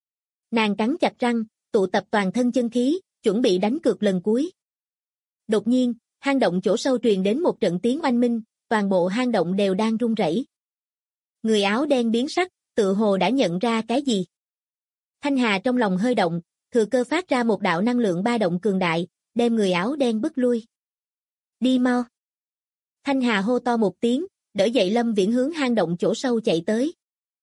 Nàng cắn chặt răng, tụ tập toàn thân chân khí, chuẩn bị đánh cược lần cuối. Đột nhiên, hang động chỗ sâu truyền đến một trận tiếng oanh minh, toàn bộ hang động đều đang rung rẩy. Người áo đen biến sắc, tự hồ đã nhận ra cái gì. Thanh Hà trong lòng hơi động, thừa cơ phát ra một đạo năng lượng ba động cường đại, đem người áo đen bức lui. Đi mau. Thanh Hà hô to một tiếng, đỡ dậy Lâm Viễn hướng hang động chỗ sâu chạy tới.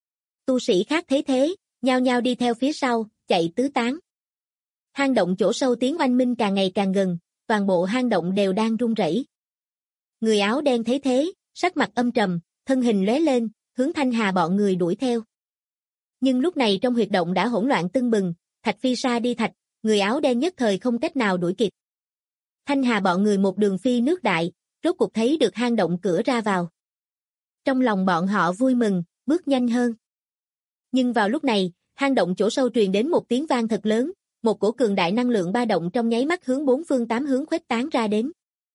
Tu sĩ khác thấy thế, nhao nhao đi theo phía sau, chạy tứ tán. Hang động chỗ sâu tiếng oanh minh càng ngày càng gần, toàn bộ hang động đều đang rung rẩy. Người áo đen thấy thế, sắc mặt âm trầm, thân hình lóe lên, hướng Thanh Hà bọn người đuổi theo. Nhưng lúc này trong huyệt động đã hỗn loạn tưng bừng, thạch phi sa đi thạch, người áo đen nhất thời không cách nào đuổi kịp. Thanh Hà bọn người một đường phi nước đại, rốt cuộc thấy được hang động cửa ra vào. Trong lòng bọn họ vui mừng, bước nhanh hơn. Nhưng vào lúc này, hang động chỗ sâu truyền đến một tiếng vang thật lớn, một cổ cường đại năng lượng ba động trong nháy mắt hướng bốn phương tám hướng khuếch tán ra đến.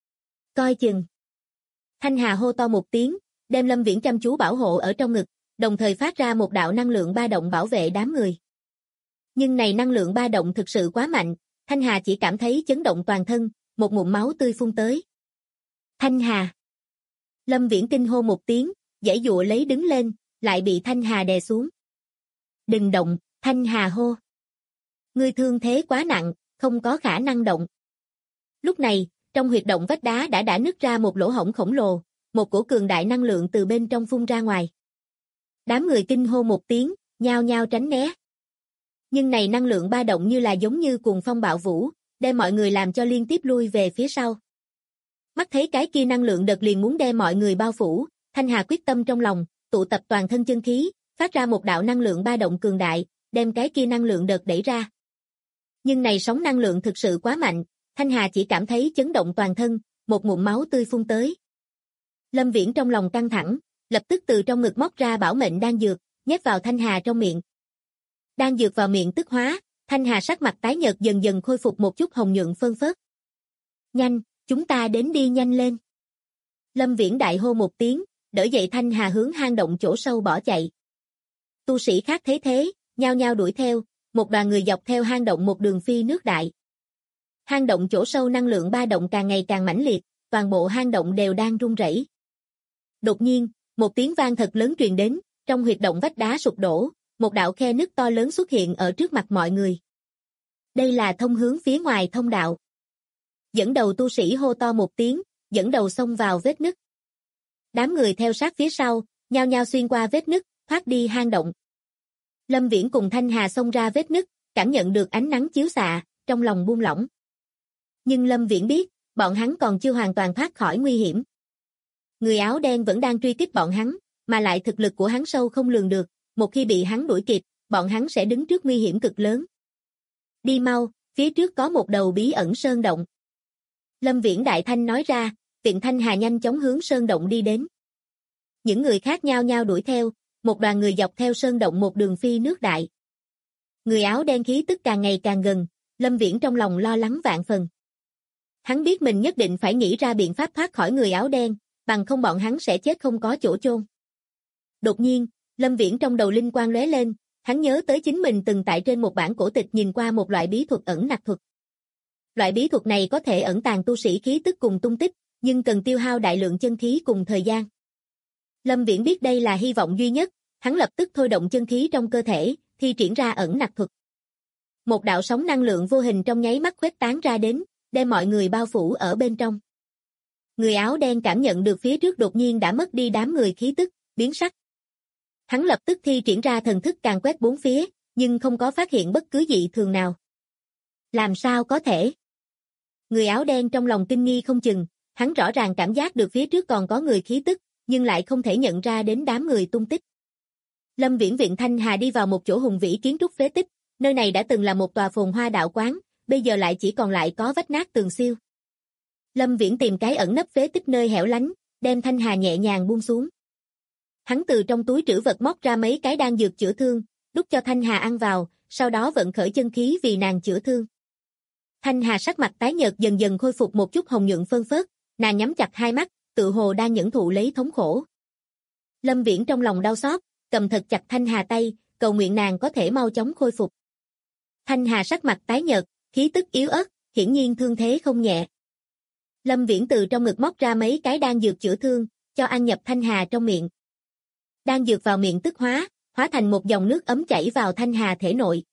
Coi chừng. Thanh Hà hô to một tiếng, đem Lâm Viễn chăm chú bảo hộ ở trong ngực, đồng thời phát ra một đạo năng lượng ba động bảo vệ đám người. Nhưng này năng lượng ba động thực sự quá mạnh, Thanh Hà chỉ cảm thấy chấn động toàn thân, một ngụm máu tươi phun tới. Thanh Hà. Lâm Viễn kinh hô một tiếng, giãy giụa lấy đứng lên, lại bị Thanh Hà đè xuống. Đừng động, Thanh Hà hô. Ngươi thương thế quá nặng, không có khả năng động. Lúc này, trong huyệt động vách đá đã nứt ra một lỗ hổng khổng lồ, một cổ cường đại năng lượng từ bên trong phun ra ngoài. Đám người kinh hô một tiếng, nhao nhao tránh né. Nhưng này năng lượng ba động như là giống như cuồng phong bạo vũ, đem mọi người làm cho liên tiếp lui về phía sau. Mắt thấy cái kia năng lượng đợt liền muốn đem mọi người bao phủ, Thanh Hà quyết tâm trong lòng, tụ tập toàn thân chân khí, phát ra một đạo năng lượng ba động cường đại, đem cái kia năng lượng đợt đẩy ra. Nhưng này sóng năng lượng thực sự quá mạnh, Thanh Hà chỉ cảm thấy chấn động toàn thân, một ngụm máu tươi phun tới. Lâm Viễn trong lòng căng thẳng, lập tức từ trong ngực móc ra bảo mệnh đan dược, nhét vào Thanh Hà trong miệng. Đan dược vào miệng tức hóa, Thanh Hà sắc mặt tái nhợt dần dần khôi phục một chút hồng nhuận phơn phớt. Nhanh, chúng ta đến đi nhanh lên. Lâm Viễn đại hô một tiếng, đỡ dậy Thanh Hà hướng hang động chỗ sâu bỏ chạy. Tu sĩ khác thấy thế, nhao nhao đuổi theo, một đoàn người dọc theo hang động một đường phi nước đại. Hang động chỗ sâu năng lượng ba động càng ngày càng mãnh liệt, toàn bộ hang động đều đang rung rẩy. Đột nhiên, một tiếng vang thật lớn truyền đến, trong huyệt động vách đá sụp đổ, một đạo khe nứt to lớn xuất hiện ở trước mặt mọi người. Đây là thông hướng phía ngoài thông đạo. Dẫn đầu tu sĩ hô to một tiếng, dẫn đầu xông vào vết nứt. Đám người theo sát phía sau, nhao nhao xuyên qua vết nứt, thoát đi hang động. Lâm Viễn cùng Thanh Hà xông ra vết nứt, cảm nhận được ánh nắng chiếu xạ, trong lòng buông lỏng. Nhưng Lâm Viễn biết, bọn hắn còn chưa hoàn toàn thoát khỏi nguy hiểm. Người áo đen vẫn đang truy kích bọn hắn, mà lại thực lực của hắn sâu không lường được, một khi bị hắn đuổi kịp, bọn hắn sẽ đứng trước nguy hiểm cực lớn. Đi mau, phía trước có một đầu bí ẩn sơn động. Lâm Viễn đại thanh nói ra, tiện Thanh Hà nhanh chóng hướng sơn động đi đến. Những người khác nhao nhao đuổi theo, một đoàn người dọc theo sơn động một đường phi nước đại. Người áo đen khí tức càng ngày càng gần, Lâm Viễn trong lòng lo lắng vạn phần. Hắn biết mình nhất định phải nghĩ ra biện pháp thoát khỏi người áo đen, bằng không bọn hắn sẽ chết không có chỗ chôn. Đột nhiên, Lâm Viễn trong đầu linh quang lóe lên, hắn nhớ tới chính mình từng tại trên một bản cổ tịch nhìn qua một loại bí thuật ẩn nặc thuật. Loại bí thuật này có thể ẩn tàng tu sĩ khí tức cùng tung tích, nhưng cần tiêu hao đại lượng chân khí cùng thời gian. Lâm Viễn biết đây là hy vọng duy nhất, hắn lập tức thôi động chân khí trong cơ thể, thi triển ra ẩn nặc thuật. Một đạo sóng năng lượng vô hình trong nháy mắt khuếch tán ra đến, đem mọi người bao phủ ở bên trong. Người áo đen cảm nhận được phía trước đột nhiên đã mất đi đám người khí tức, biến sắc. Hắn lập tức thi triển ra thần thức càn quét bốn phía, nhưng không có phát hiện bất cứ dị thường nào. Làm sao có thể? Người áo đen trong lòng kinh nghi không chừng, hắn rõ ràng cảm giác được phía trước còn có người khí tức, nhưng lại không thể nhận ra đến đám người tung tích. Lâm Viễn viện Thanh Hà đi vào một chỗ hùng vĩ kiến trúc phế tích, nơi này đã từng là một tòa phồn hoa đạo quán, bây giờ lại chỉ còn lại có vách nát tường xiêu. Lâm Viễn tìm cái ẩn nấp phế tích nơi hẻo lánh, đem Thanh Hà nhẹ nhàng buông xuống. Hắn từ trong túi trữ vật móc ra mấy cái đan dược chữa thương, đút cho Thanh Hà ăn vào, sau đó vận khởi chân khí vì nàng chữa thương. Thanh Hà sắc mặt tái nhợt dần dần khôi phục một chút hồng nhuận phơn phớt, nàng nhắm chặt hai mắt, tự hồ đang nhẫn thụ lấy thống khổ. Lâm Viễn trong lòng đau xót, cầm thật chặt Thanh Hà tay, cầu nguyện nàng có thể mau chóng khôi phục. Thanh Hà sắc mặt tái nhợt, khí tức yếu ớt, hiển nhiên thương thế không nhẹ. Lâm Viễn từ trong ngực móc ra mấy cái đan dược chữa thương, cho ăn nhập Thanh Hà trong miệng. Đan dược vào miệng tức hóa thành một dòng nước ấm chảy vào Thanh Hà thể nội.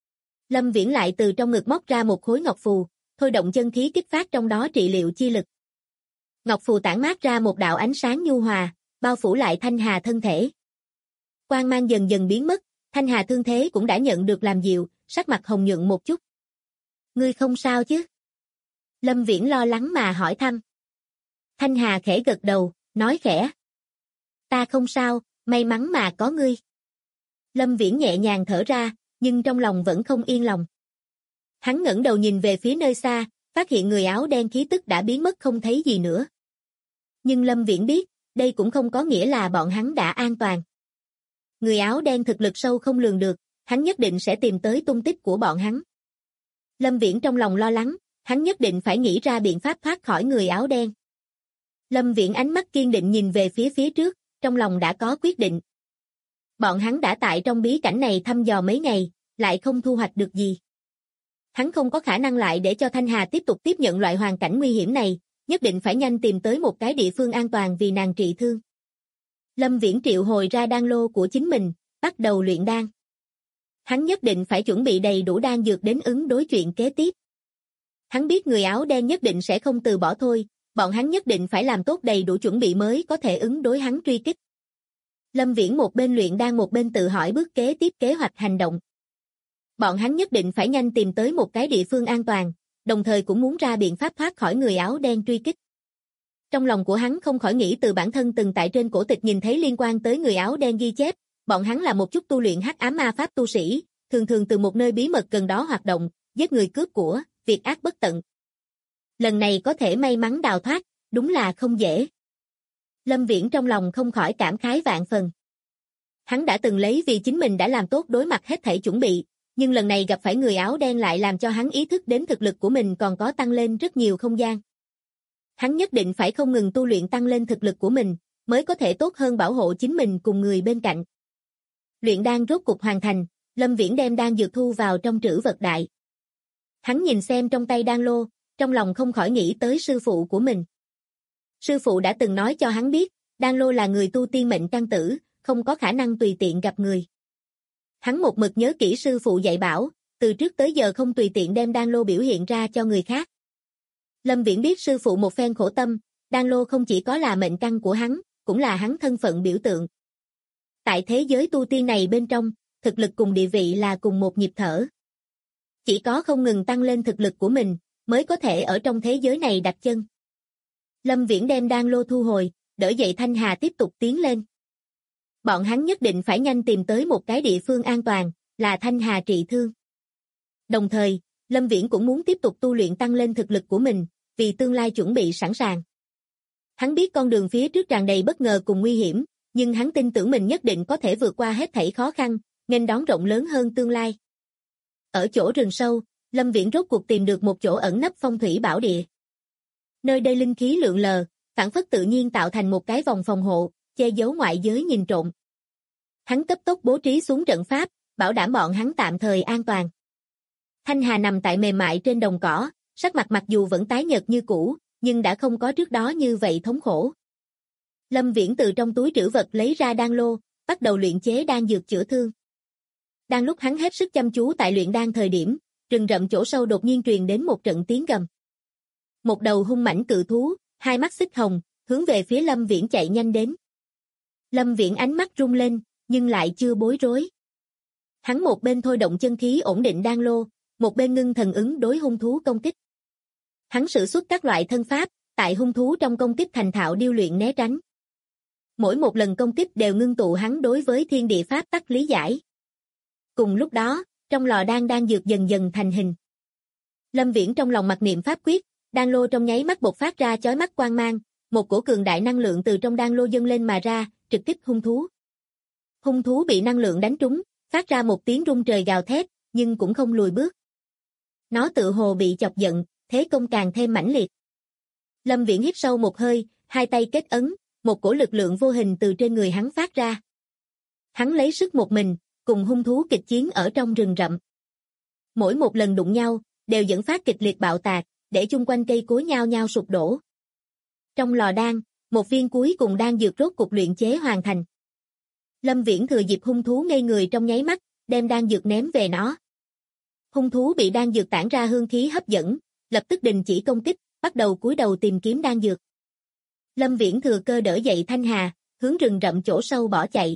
Lâm Viễn lại từ trong ngực móc ra một khối ngọc phù, thôi động chân khí kích phát trong đó trị liệu chi lực. Ngọc phù tản mát ra một đạo ánh sáng nhu hòa, bao phủ lại Thanh Hà thân thể. Quang mang dần dần biến mất, Thanh Hà thương thế cũng đã nhận được làm dịu, sắc mặt hồng nhuận một chút. Ngươi không sao chứ? Lâm Viễn lo lắng mà hỏi thăm. Thanh Hà khẽ gật đầu, nói khẽ. Ta không sao, may mắn mà có ngươi. Lâm Viễn nhẹ nhàng thở ra, nhưng trong lòng vẫn không yên lòng. Hắn ngẩng đầu nhìn về phía nơi xa, phát hiện người áo đen khí tức đã biến mất không thấy gì nữa. Nhưng Lâm Viễn biết, đây cũng không có nghĩa là bọn hắn đã an toàn. Người áo đen thực lực sâu không lường được, Hắn nhất định sẽ tìm tới tung tích của bọn hắn. Lâm Viễn trong lòng lo lắng, hắn nhất định phải nghĩ ra biện pháp thoát khỏi người áo đen. Lâm Viễn ánh mắt kiên định nhìn về phía trước, trong lòng đã có quyết định. Bọn hắn đã tại trong bí cảnh này thăm dò mấy ngày, lại không thu hoạch được gì. Hắn không có khả năng lại để cho Thanh Hà tiếp tục tiếp nhận loại hoàn cảnh nguy hiểm này, nhất định phải nhanh tìm tới một cái địa phương an toàn vì nàng trị thương. Lâm Viễn triệu hồi ra đan lô của chính mình, bắt đầu luyện đan. Hắn nhất định phải chuẩn bị đầy đủ đan dược đến ứng đối chuyện kế tiếp. Hắn biết người áo đen nhất định sẽ không từ bỏ thôi, bọn hắn nhất định phải làm tốt đầy đủ chuẩn bị mới có thể ứng đối hắn truy kích. Lâm Viễn một bên luyện đan một bên tự hỏi bước kế tiếp kế hoạch hành động. Bọn hắn nhất định phải nhanh tìm tới một cái địa phương an toàn, đồng thời cũng muốn ra biện pháp thoát khỏi người áo đen truy kích. Trong lòng của hắn không khỏi nghĩ từ bản thân từng tại trên cổ tịch nhìn thấy liên quan tới người áo đen ghi chép, bọn hắn là một chút tu luyện hắc ám ma pháp tu sĩ, thường thường từ một nơi bí mật gần đó hoạt động, giết người cướp của, việc ác bất tận. Lần này có thể may mắn đào thoát, đúng là không dễ. Lâm Viễn trong lòng không khỏi cảm khái vạn phần. Hắn đã từng lấy vì chính mình đã làm tốt đối mặt hết thảy chuẩn bị, nhưng lần này gặp phải người áo đen lại làm cho hắn ý thức đến thực lực của mình còn có tăng lên rất nhiều không gian. Hắn nhất định phải không ngừng tu luyện tăng lên thực lực của mình, mới có thể tốt hơn bảo hộ chính mình cùng người bên cạnh. Luyện đan rốt cục hoàn thành, Lâm Viễn đem đan dược thu vào trong trữ vật đại. Hắn nhìn xem trong tay đan lô, trong lòng không khỏi nghĩ tới sư phụ của mình. Sư phụ đã từng nói cho hắn biết, đan lô là người tu tiên mệnh căn tử, không có khả năng tùy tiện gặp người. Hắn một mực nhớ kỹ sư phụ dạy bảo, từ trước tới giờ không tùy tiện đem đan lô biểu hiện ra cho người khác. Lâm Viễn biết sư phụ một phen khổ tâm, đan lô không chỉ có là mệnh căn của hắn, cũng là hắn thân phận biểu tượng. Tại thế giới tu tiên này bên trong, thực lực cùng địa vị là cùng một nhịp thở. Chỉ có không ngừng tăng lên thực lực của mình, mới có thể ở trong thế giới này đặt chân. Lâm Viễn đem đan lô thu hồi, đỡ dậy Thanh Hà tiếp tục tiến lên. Bọn hắn nhất định phải nhanh tìm tới một cái địa phương an toàn, là Thanh Hà trị thương. Đồng thời, Lâm Viễn cũng muốn tiếp tục tu luyện tăng lên thực lực của mình, vì tương lai chuẩn bị sẵn sàng. Hắn biết con đường phía trước tràn đầy bất ngờ cùng nguy hiểm, nhưng hắn tin tưởng mình nhất định có thể vượt qua hết thảy khó khăn, nên đón rộng lớn hơn tương lai. Ở chỗ rừng sâu, Lâm Viễn rốt cuộc tìm được một chỗ ẩn nấp phong thủy bảo địa. Nơi đây linh khí lượn lờ, phảng phất tự nhiên tạo thành một cái vòng phòng hộ, che giấu ngoại giới nhìn trộm. Hắn cấp tốc bố trí xuống trận pháp, bảo đảm bọn hắn tạm thời an toàn. Thanh Hà nằm tại mềm mại trên đồng cỏ, sắc mặt mặc dù vẫn tái nhợt như cũ, nhưng đã không có trước đó như vậy thống khổ. Lâm Viễn từ trong túi trữ vật lấy ra đan lô, bắt đầu luyện chế đan dược chữa thương. Đang lúc hắn hết sức chăm chú tại luyện đan thời điểm, rừng rậm chỗ sâu đột nhiên truyền đến một trận tiếng gầm. Một đầu hung mãnh cự thú, hai mắt xích hồng, hướng về phía Lâm Viễn chạy nhanh đến. Lâm Viễn ánh mắt rung lên, nhưng lại chưa bối rối. Hắn một bên thôi động chân khí ổn định đan lô, một bên ngưng thần ứng đối hung thú công kích. Hắn sử xuất các loại thân pháp, tại hung thú trong công kích thành thạo điêu luyện né tránh. Mỗi một lần công kích đều ngưng tụ hắn đối với thiên địa pháp tắc lý giải. Cùng lúc đó, trong lò đan dược dần dần thành hình. Lâm Viễn trong lòng mặc niệm pháp quyết, đan lô trong nháy mắt bộc phát ra chói mắt quang mang, một cổ cường đại năng lượng từ trong đan lô dâng lên mà ra, trực kích hung thú. Hung thú bị năng lượng đánh trúng, phát ra một tiếng rung trời gào thét, nhưng cũng không lùi bước. Nó tự hồ bị chọc giận, thế công càng thêm mãnh liệt. Lâm Viễn hít sâu một hơi, hai tay kết ấn, một cổ lực lượng vô hình từ trên người hắn phát ra. Hắn lấy sức một mình, cùng hung thú kịch chiến ở trong rừng rậm. Mỗi một lần đụng nhau, đều dẫn phát kịch liệt bạo tạc, để chung quanh cây cối nhao nhao sụp đổ. Trong lò đan, một viên cuối cùng đan dược rốt cục luyện chế hoàn thành. Lâm Viễn thừa dịp hung thú ngây người trong nháy mắt, đem đan dược ném về nó. Hung thú bị đan dược tản ra hương khí hấp dẫn, lập tức đình chỉ công kích, bắt đầu cúi đầu tìm kiếm đan dược. Lâm Viễn thừa cơ đỡ dậy Thanh Hà, hướng rừng rậm chỗ sâu bỏ chạy.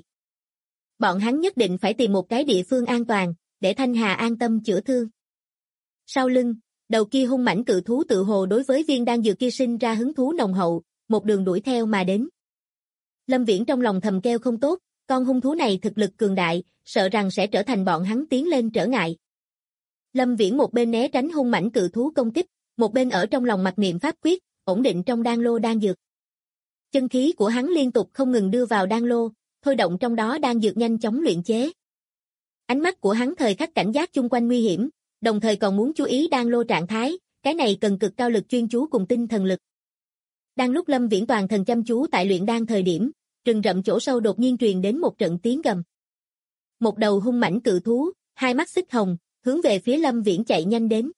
Bọn hắn nhất định phải tìm một cái địa phương an toàn, để Thanh Hà an tâm chữa thương. Sau lưng, đầu kia hung mãnh cự thú tự hồ đối với viên đan dược kia sinh ra hứng thú nồng hậu, một đường đuổi theo mà đến. Lâm Viễn trong lòng thầm kêu không tốt, con hung thú này thực lực cường đại, sợ rằng sẽ trở thành bọn hắn tiến lên trở ngại. Lâm Viễn một bên né tránh hung mãnh cự thú công kích, một bên ở trong lòng mặc niệm pháp quyết, ổn định trong đan lô đan dược. Chân khí của hắn liên tục không ngừng đưa vào đan lô, thôi động trong đó đan dược nhanh chóng luyện chế. Ánh mắt của hắn thời khắc cảnh giác chung quanh nguy hiểm, đồng thời còn muốn chú ý đan lô trạng thái, cái này cần cực cao lực chuyên chú cùng tinh thần lực. Đang lúc Lâm Viễn toàn thần chăm chú tại luyện đan thời điểm, rừng rậm chỗ sâu đột nhiên truyền đến một trận tiếng gầm. Một đầu hung mãnh cự thú, hai mắt xích hồng, hướng về phía Lâm Viễn chạy nhanh đến.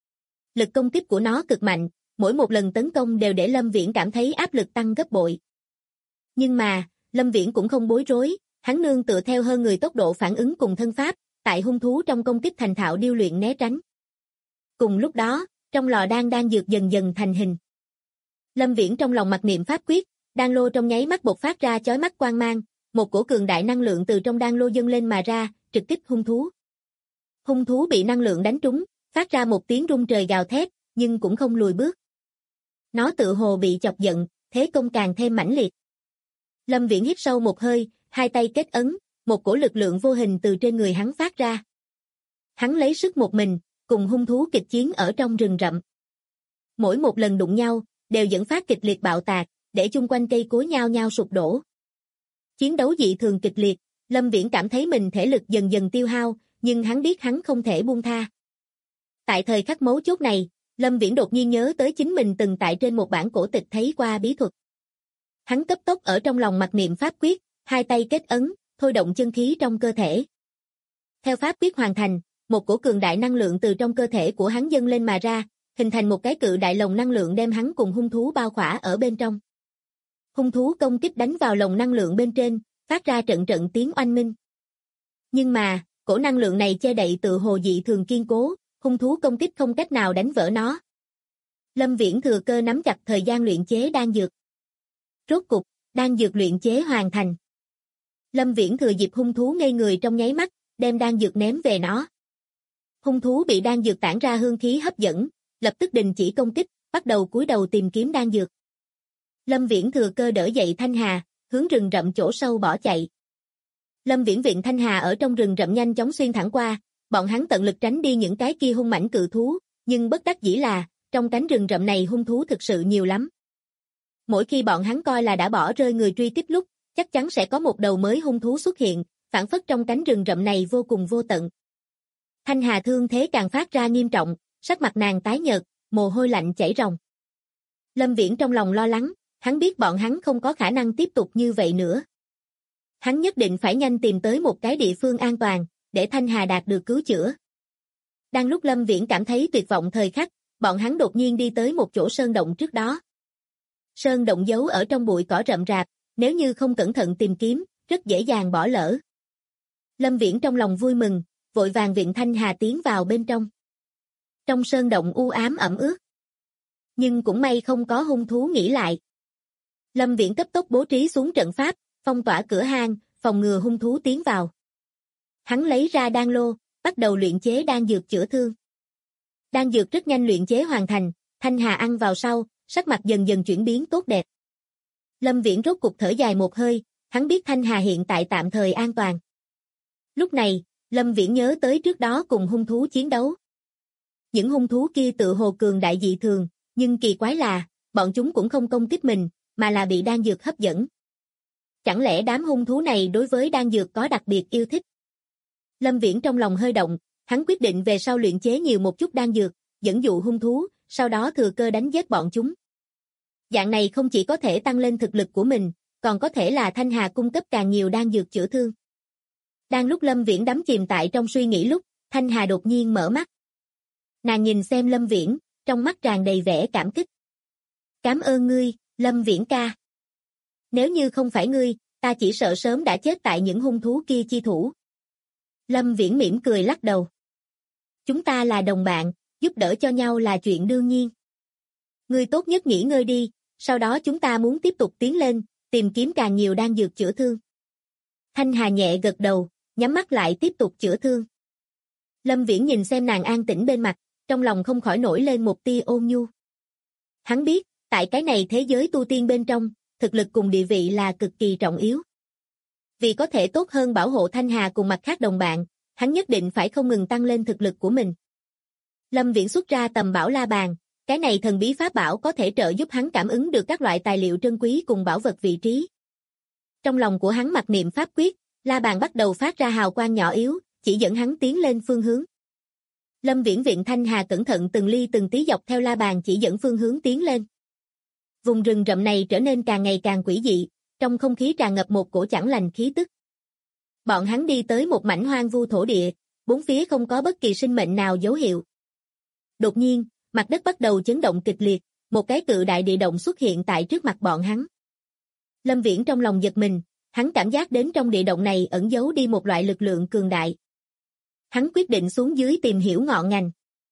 Lực công kích của nó cực mạnh, mỗi một lần tấn công đều để Lâm Viễn cảm thấy áp lực tăng gấp bội. Nhưng mà, Lâm Viễn cũng không bối rối, hắn nương tựa theo hơn người tốc độ phản ứng cùng thân pháp, tại hung thú trong công kích thành thạo điêu luyện né tránh. Cùng lúc đó, trong lò đan dược dần dần thành hình. Lâm Viễn trong lòng mặc niệm pháp quyết, đan lô trong nháy mắt bộc phát ra chói mắt quang mang, một cổ cường đại năng lượng từ trong đan lô dâng lên mà ra, trực kích hung thú. Hung thú bị năng lượng đánh trúng, phát ra một tiếng rung trời gào thét, nhưng cũng không lùi bước. Nó tự hồ bị chọc giận, thế công càng thêm mãnh liệt. Lâm Viễn hít sâu một hơi, hai tay kết ấn, một cổ lực lượng vô hình từ trên người hắn phát ra. Hắn lấy sức một mình, cùng hung thú kịch chiến ở trong rừng rậm. Mỗi một lần đụng nhau, đều dẫn phát kịch liệt bạo tạc, để chung quanh cây cối nhao nhao sụp đổ. Chiến đấu dị thường kịch liệt, Lâm Viễn cảm thấy mình thể lực dần dần tiêu hao, nhưng hắn biết hắn không thể buông tha. Tại thời khắc mấu chốt này, Lâm Viễn đột nhiên nhớ tới chính mình từng tại trên một bản cổ tịch thấy qua bí thuật. Hắn cấp tốc ở trong lòng mặc niệm pháp quyết, hai tay kết ấn, thôi động chân khí trong cơ thể. Theo pháp quyết hoàn thành, một cổ cường đại năng lượng từ trong cơ thể của hắn dâng lên mà ra, hình thành một cái cự đại lồng năng lượng đem hắn cùng hung thú bao khỏa ở bên trong. Hung thú công kích đánh vào lồng năng lượng bên trên, phát ra trận trận tiếng oanh minh. Nhưng mà, cổ năng lượng này che đậy tự hồ dị thường kiên cố, hung thú công kích không cách nào đánh vỡ nó. Lâm Viễn thừa cơ nắm chặt thời gian luyện chế đan dược. Rốt cục, đan dược luyện chế hoàn thành. Lâm Viễn thừa dịp hung thú ngây người trong nháy mắt, đem đan dược ném về nó. Hung thú bị đan dược tản ra hương khí hấp dẫn, lập tức đình chỉ công kích, bắt đầu cúi đầu tìm kiếm đan dược. Lâm Viễn thừa cơ đỡ dậy Thanh Hà, hướng rừng rậm chỗ sâu bỏ chạy. Lâm Viễn viện Thanh Hà ở trong rừng rậm nhanh chóng xuyên thẳng qua, bọn hắn tận lực tránh đi những cái kia hung mãnh cự thú, nhưng bất đắc dĩ là, trong cánh rừng rậm này hung thú thực sự nhiều lắm. Mỗi khi bọn hắn coi là đã bỏ rơi người truy kích lúc, chắc chắn sẽ có một đầu mới hung thú xuất hiện, phản phất trong cánh rừng rậm này vô cùng vô tận. Thanh Hà thương thế càng phát ra nghiêm trọng, sắc mặt nàng tái nhợt, mồ hôi lạnh chảy ròng. Lâm Viễn trong lòng lo lắng, hắn biết bọn hắn không có khả năng tiếp tục như vậy nữa. Hắn nhất định phải nhanh tìm tới một cái địa phương an toàn, để Thanh Hà đạt được cứu chữa. Đang lúc Lâm Viễn cảm thấy tuyệt vọng thời khắc, bọn hắn đột nhiên đi tới một chỗ sơn động trước đó. Sơn động giấu ở trong bụi cỏ rậm rạp, nếu như không cẩn thận tìm kiếm, rất dễ dàng bỏ lỡ. Lâm Viễn trong lòng vui mừng, vội vàng viện Thanh Hà tiến vào bên trong. Trong sơn động u ám ẩm ướt. Nhưng cũng may không có hung thú nghỉ lại. Lâm Viễn cấp tốc bố trí xuống trận pháp, phong tỏa cửa hang, phòng ngừa hung thú tiến vào. Hắn lấy ra đan lô, bắt đầu luyện chế đan dược chữa thương. Đan dược rất nhanh luyện chế hoàn thành, Thanh Hà ăn vào sau, sắc mặt dần dần chuyển biến tốt đẹp. Lâm Viễn rốt cục thở dài một hơi, hắn biết Thanh Hà hiện tại tạm thời an toàn. Lúc này, Lâm Viễn nhớ tới trước đó cùng hung thú chiến đấu. Những hung thú kia tự hồ cường đại dị thường, nhưng kỳ quái là, bọn chúng cũng không công kích mình, mà là bị đan dược hấp dẫn. Chẳng lẽ đám hung thú này đối với đan dược có đặc biệt yêu thích? Lâm Viễn trong lòng hơi động, hắn quyết định về sau luyện chế nhiều một chút đan dược, dẫn dụ hung thú, sau đó thừa cơ đánh giết bọn chúng. Dạng này không chỉ có thể tăng lên thực lực của mình, còn có thể là Thanh Hà cung cấp càng nhiều đan dược chữa thương. Đang lúc Lâm Viễn đắm chìm tại trong suy nghĩ lúc, Thanh Hà đột nhiên mở mắt. Nàng nhìn xem Lâm Viễn, trong mắt tràn đầy vẻ cảm kích. Cảm ơn ngươi, Lâm Viễn ca. Nếu như không phải ngươi, ta chỉ sợ sớm đã chết tại những hung thú kia chi thủ. Lâm Viễn mỉm cười lắc đầu. Chúng ta là đồng bạn, giúp đỡ cho nhau là chuyện đương nhiên. Ngươi tốt nhất nghỉ ngơi đi, sau đó chúng ta muốn tiếp tục tiến lên, tìm kiếm càng nhiều đan dược chữa thương. Thanh Hà nhẹ gật đầu, nhắm mắt lại tiếp tục chữa thương. Lâm Viễn nhìn xem nàng an tĩnh bên mặt, trong lòng không khỏi nổi lên một tia ôn nhu. Hắn biết, tại cái này thế giới tu tiên bên trong, thực lực cùng địa vị là cực kỳ trọng yếu. Vì có thể tốt hơn bảo hộ Thanh Hà cùng mặt khác đồng bạn, hắn nhất định phải không ngừng tăng lên thực lực của mình. Lâm Viễn xuất ra tầm bảo la bàn, cái này thần bí pháp bảo có thể trợ giúp hắn cảm ứng được các loại tài liệu trân quý cùng bảo vật vị trí. Trong lòng của hắn mặc niệm pháp quyết, la bàn bắt đầu phát ra hào quang nhỏ yếu, chỉ dẫn hắn tiến lên phương hướng. Lâm Viễn viện Thanh Hà cẩn thận từng ly từng tí dọc theo la bàn chỉ dẫn phương hướng tiến lên. Vùng rừng rậm này trở nên càng ngày càng quỷ dị, trong không khí tràn ngập một cổ chẳng lành khí tức. Bọn hắn đi tới một mảnh hoang vu thổ địa, bốn phía không có bất kỳ sinh mệnh nào dấu hiệu. Đột nhiên, mặt đất bắt đầu chấn động kịch liệt, một cái cự đại địa động xuất hiện tại trước mặt bọn hắn. Lâm Viễn trong lòng giật mình, hắn cảm giác đến trong địa động này ẩn giấu đi một loại lực lượng cường đại. Hắn quyết định xuống dưới tìm hiểu ngọn ngành.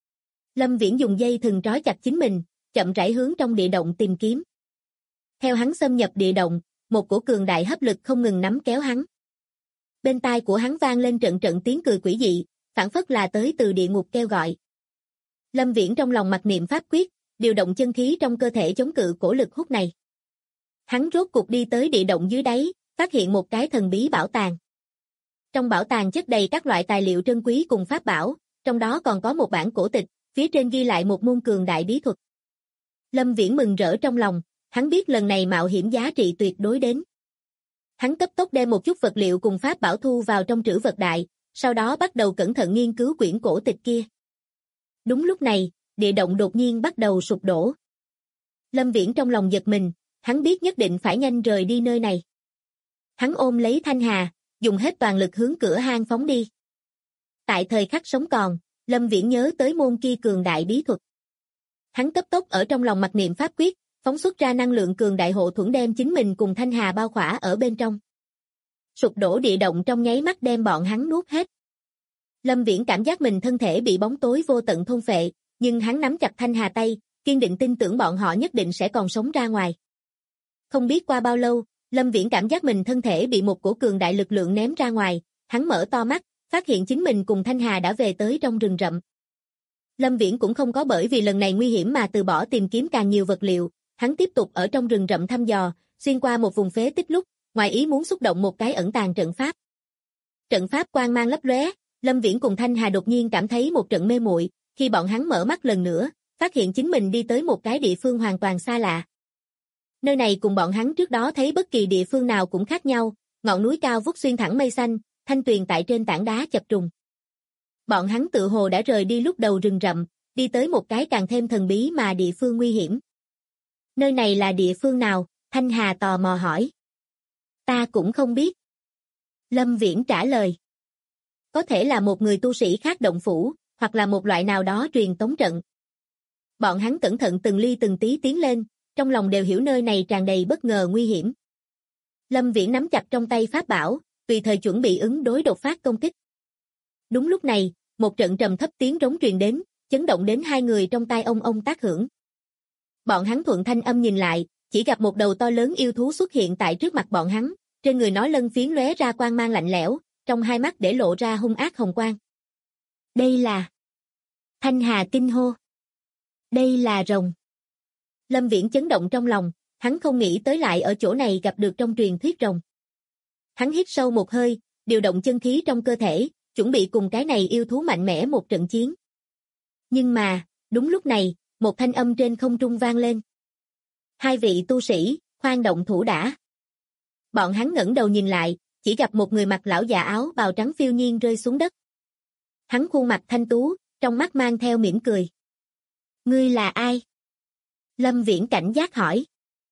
Lâm Viễn dùng dây thừng trói chặt chính mình, chậm rãi hướng trong địa động tìm kiếm. Theo hắn xâm nhập địa động, một cổ cường đại hấp lực không ngừng nắm kéo hắn. Bên tai của hắn vang lên trận trận tiếng cười quỷ dị, phảng phất là tới từ địa ngục kêu gọi. Lâm Viễn trong lòng mặc niệm pháp quyết, điều động chân khí trong cơ thể chống cự cổ lực hút này. Hắn rốt cục đi tới địa động dưới đáy, phát hiện một cái thần bí bảo tàng. Trong bảo tàng chất đầy các loại tài liệu trân quý cùng pháp bảo, trong đó còn có một bản cổ tịch, phía trên ghi lại một môn cường đại bí thuật. Lâm Viễn mừng rỡ trong lòng, hắn biết lần này mạo hiểm giá trị tuyệt đối đến. Hắn cấp tốc đem một chút vật liệu cùng pháp bảo thu vào trong trữ vật đại, sau đó bắt đầu cẩn thận nghiên cứu quyển cổ tịch kia. Đúng lúc này, địa động đột nhiên bắt đầu sụp đổ. Lâm Viễn trong lòng giật mình, hắn biết nhất định phải nhanh rời đi nơi này. Hắn ôm lấy Thanh Hà, dùng hết toàn lực hướng cửa hang phóng đi. Tại thời khắc sống còn, Lâm Viễn nhớ tới môn kia cường đại bí thuật. Hắn cấp tốc ở trong lòng mặc niệm pháp quyết, phóng xuất ra năng lượng cường đại hộ thuẫn đem chính mình cùng Thanh Hà bao khỏa ở bên trong. Sụp đổ địa động trong nháy mắt đem bọn hắn nuốt hết. Lâm Viễn cảm giác mình thân thể bị bóng tối vô tận thôn phệ, nhưng hắn nắm chặt Thanh Hà tay, kiên định tin tưởng bọn họ nhất định sẽ còn sống ra ngoài. Không biết qua bao lâu, Lâm Viễn cảm giác mình thân thể bị một cổ cường đại lực lượng ném ra ngoài, hắn mở to mắt, phát hiện chính mình cùng Thanh Hà đã về tới trong rừng rậm. Lâm Viễn cũng không có bởi vì lần này nguy hiểm mà từ bỏ tìm kiếm càng nhiều vật liệu, hắn tiếp tục ở trong rừng rậm thăm dò, xuyên qua một vùng phế tích lúc, ngoài ý muốn xúc động một cái ẩn tàng trận pháp. Trận pháp quang mang lấp lóe, Lâm Viễn cùng Thanh Hà đột nhiên cảm thấy một trận mê muội, khi bọn hắn mở mắt lần nữa, phát hiện chính mình đi tới một cái địa phương hoàn toàn xa lạ. Nơi này cùng bọn hắn trước đó thấy bất kỳ địa phương nào cũng khác nhau, ngọn núi cao vút xuyên thẳng mây xanh, thanh tuyền tại trên tảng đá chập trùng. Bọn hắn tự hồ đã rời đi lúc đầu rừng rậm, đi tới một cái càng thêm thần bí mà địa phương nguy hiểm. Nơi này là địa phương nào? Thanh Hà tò mò hỏi. Ta cũng không biết. Lâm Viễn trả lời. Có thể là một người tu sĩ khác động phủ, hoặc là một loại nào đó truyền tống trận. Bọn hắn cẩn thận từng ly từng tí tiến lên, trong lòng đều hiểu nơi này tràn đầy bất ngờ nguy hiểm. Lâm Viễn nắm chặt trong tay pháp bảo, tùy thời chuẩn bị ứng đối đột phát công kích. Đúng lúc này, một trận trầm thấp tiếng rống truyền đến, chấn động đến hai người trong tai ông tác hưởng. Bọn hắn thuận thanh âm nhìn lại, chỉ gặp một đầu to lớn yêu thú xuất hiện tại trước mặt bọn hắn, trên người nó lân phiến lóe ra quang mang lạnh lẽo, trong hai mắt để lộ ra hung ác hồng quang. Đây là... Thanh Hà kinh hô. Đây là rồng. Lâm Viễn chấn động trong lòng, hắn không nghĩ tới lại ở chỗ này gặp được trong truyền thuyết rồng. Hắn hít sâu một hơi, điều động chân khí trong cơ thể, chuẩn bị cùng cái này yêu thú mạnh mẽ một trận chiến. Nhưng mà, đúng lúc này, một thanh âm trên không trung vang lên. Hai vị tu sĩ, khoan động thủ đã. Bọn hắn ngẩng đầu nhìn lại, chỉ gặp một người mặc lão già áo bào trắng phiêu nhiên rơi xuống đất. Hắn khuôn mặt thanh tú, trong mắt mang theo mỉm cười. Ngươi là ai? Lâm Viễn cảnh giác hỏi.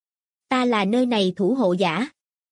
Ta là nơi này thủ hộ giả.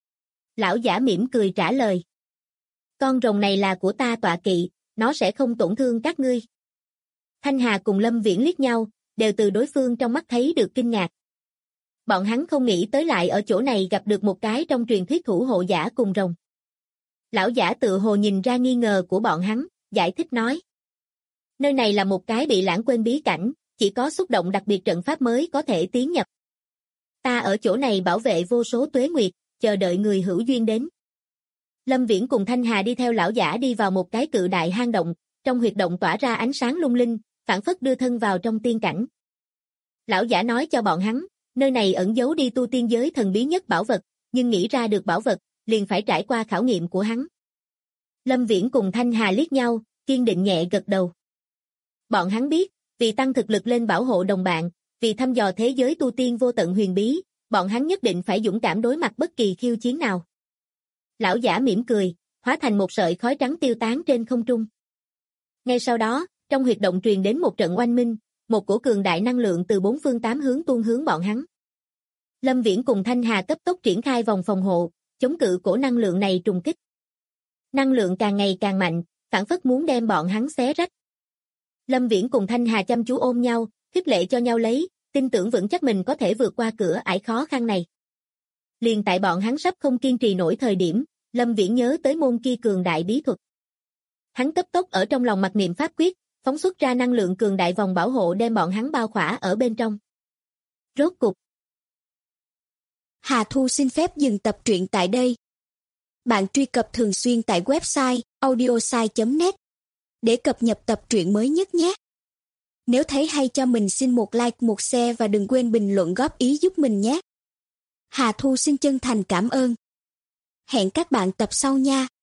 Lão giả mỉm cười trả lời. Con rồng này là của ta tọa kỵ, nó sẽ không tổn thương các ngươi. Thanh Hà cùng Lâm Viễn liếc nhau, đều từ đối phương trong mắt thấy được kinh ngạc. Bọn hắn không nghĩ tới lại ở chỗ này gặp được một cái trong truyền thuyết thủ hộ giả cùng rồng. Lão giả tự hồ nhìn ra nghi ngờ của bọn hắn, giải thích nói. Nơi này là một cái bị lãng quên bí cảnh, chỉ có xúc động đặc biệt trận pháp mới có thể tiến nhập. Ta ở chỗ này bảo vệ vô số tuế nguyệt, chờ đợi người hữu duyên đến. Lâm Viễn cùng Thanh Hà đi theo lão giả đi vào một cái cự đại hang động, trong huyệt động tỏa ra ánh sáng lung linh, phảng phất đưa thân vào trong tiên cảnh. Lão giả nói cho bọn hắn, nơi này ẩn giấu đi tu tiên giới thần bí nhất bảo vật, nhưng nghĩ ra được bảo vật, liền phải trải qua khảo nghiệm của hắn. Lâm Viễn cùng Thanh Hà liếc nhau, kiên định nhẹ gật đầu. Bọn hắn biết, vì tăng thực lực lên bảo hộ đồng bạn, vì thăm dò thế giới tu tiên vô tận huyền bí, bọn hắn nhất định phải dũng cảm đối mặt bất kỳ khiêu chiến nào. Lão giả mỉm cười, hóa thành một sợi khói trắng tiêu tán trên không trung. Ngay sau đó, trong huyệt động truyền đến một trận oanh minh, một cổ cường đại năng lượng từ bốn phương tám hướng tuôn hướng bọn hắn. Lâm Viễn cùng Thanh Hà cấp tốc triển khai vòng phòng hộ, chống cự cổ năng lượng này trùng kích. Năng lượng càng ngày càng mạnh, phảng phất muốn đem bọn hắn xé rách. Lâm Viễn cùng Thanh Hà chăm chú ôm nhau, khích lệ cho nhau lấy, tin tưởng vững chắc mình có thể vượt qua cửa ải khó khăn này. Liền tại bọn hắn sắp không kiên trì nổi thời điểm, Lâm Viễn nhớ tới môn kia cường đại bí thuật. Hắn cấp tốc ở trong lòng mặc niệm pháp quyết, phóng xuất ra năng lượng cường đại vòng bảo hộ đem bọn hắn bao khỏa ở bên trong. Rốt cục. Hà Thu xin phép dừng tập truyện tại đây. Bạn truy cập thường xuyên tại website audiosai.net để cập nhật tập truyện mới nhất nhé. Nếu thấy hay cho mình xin một like, một share và đừng quên bình luận góp ý giúp mình nhé. Hà Thu xin chân thành cảm ơn. Hẹn các bạn tập sau nha.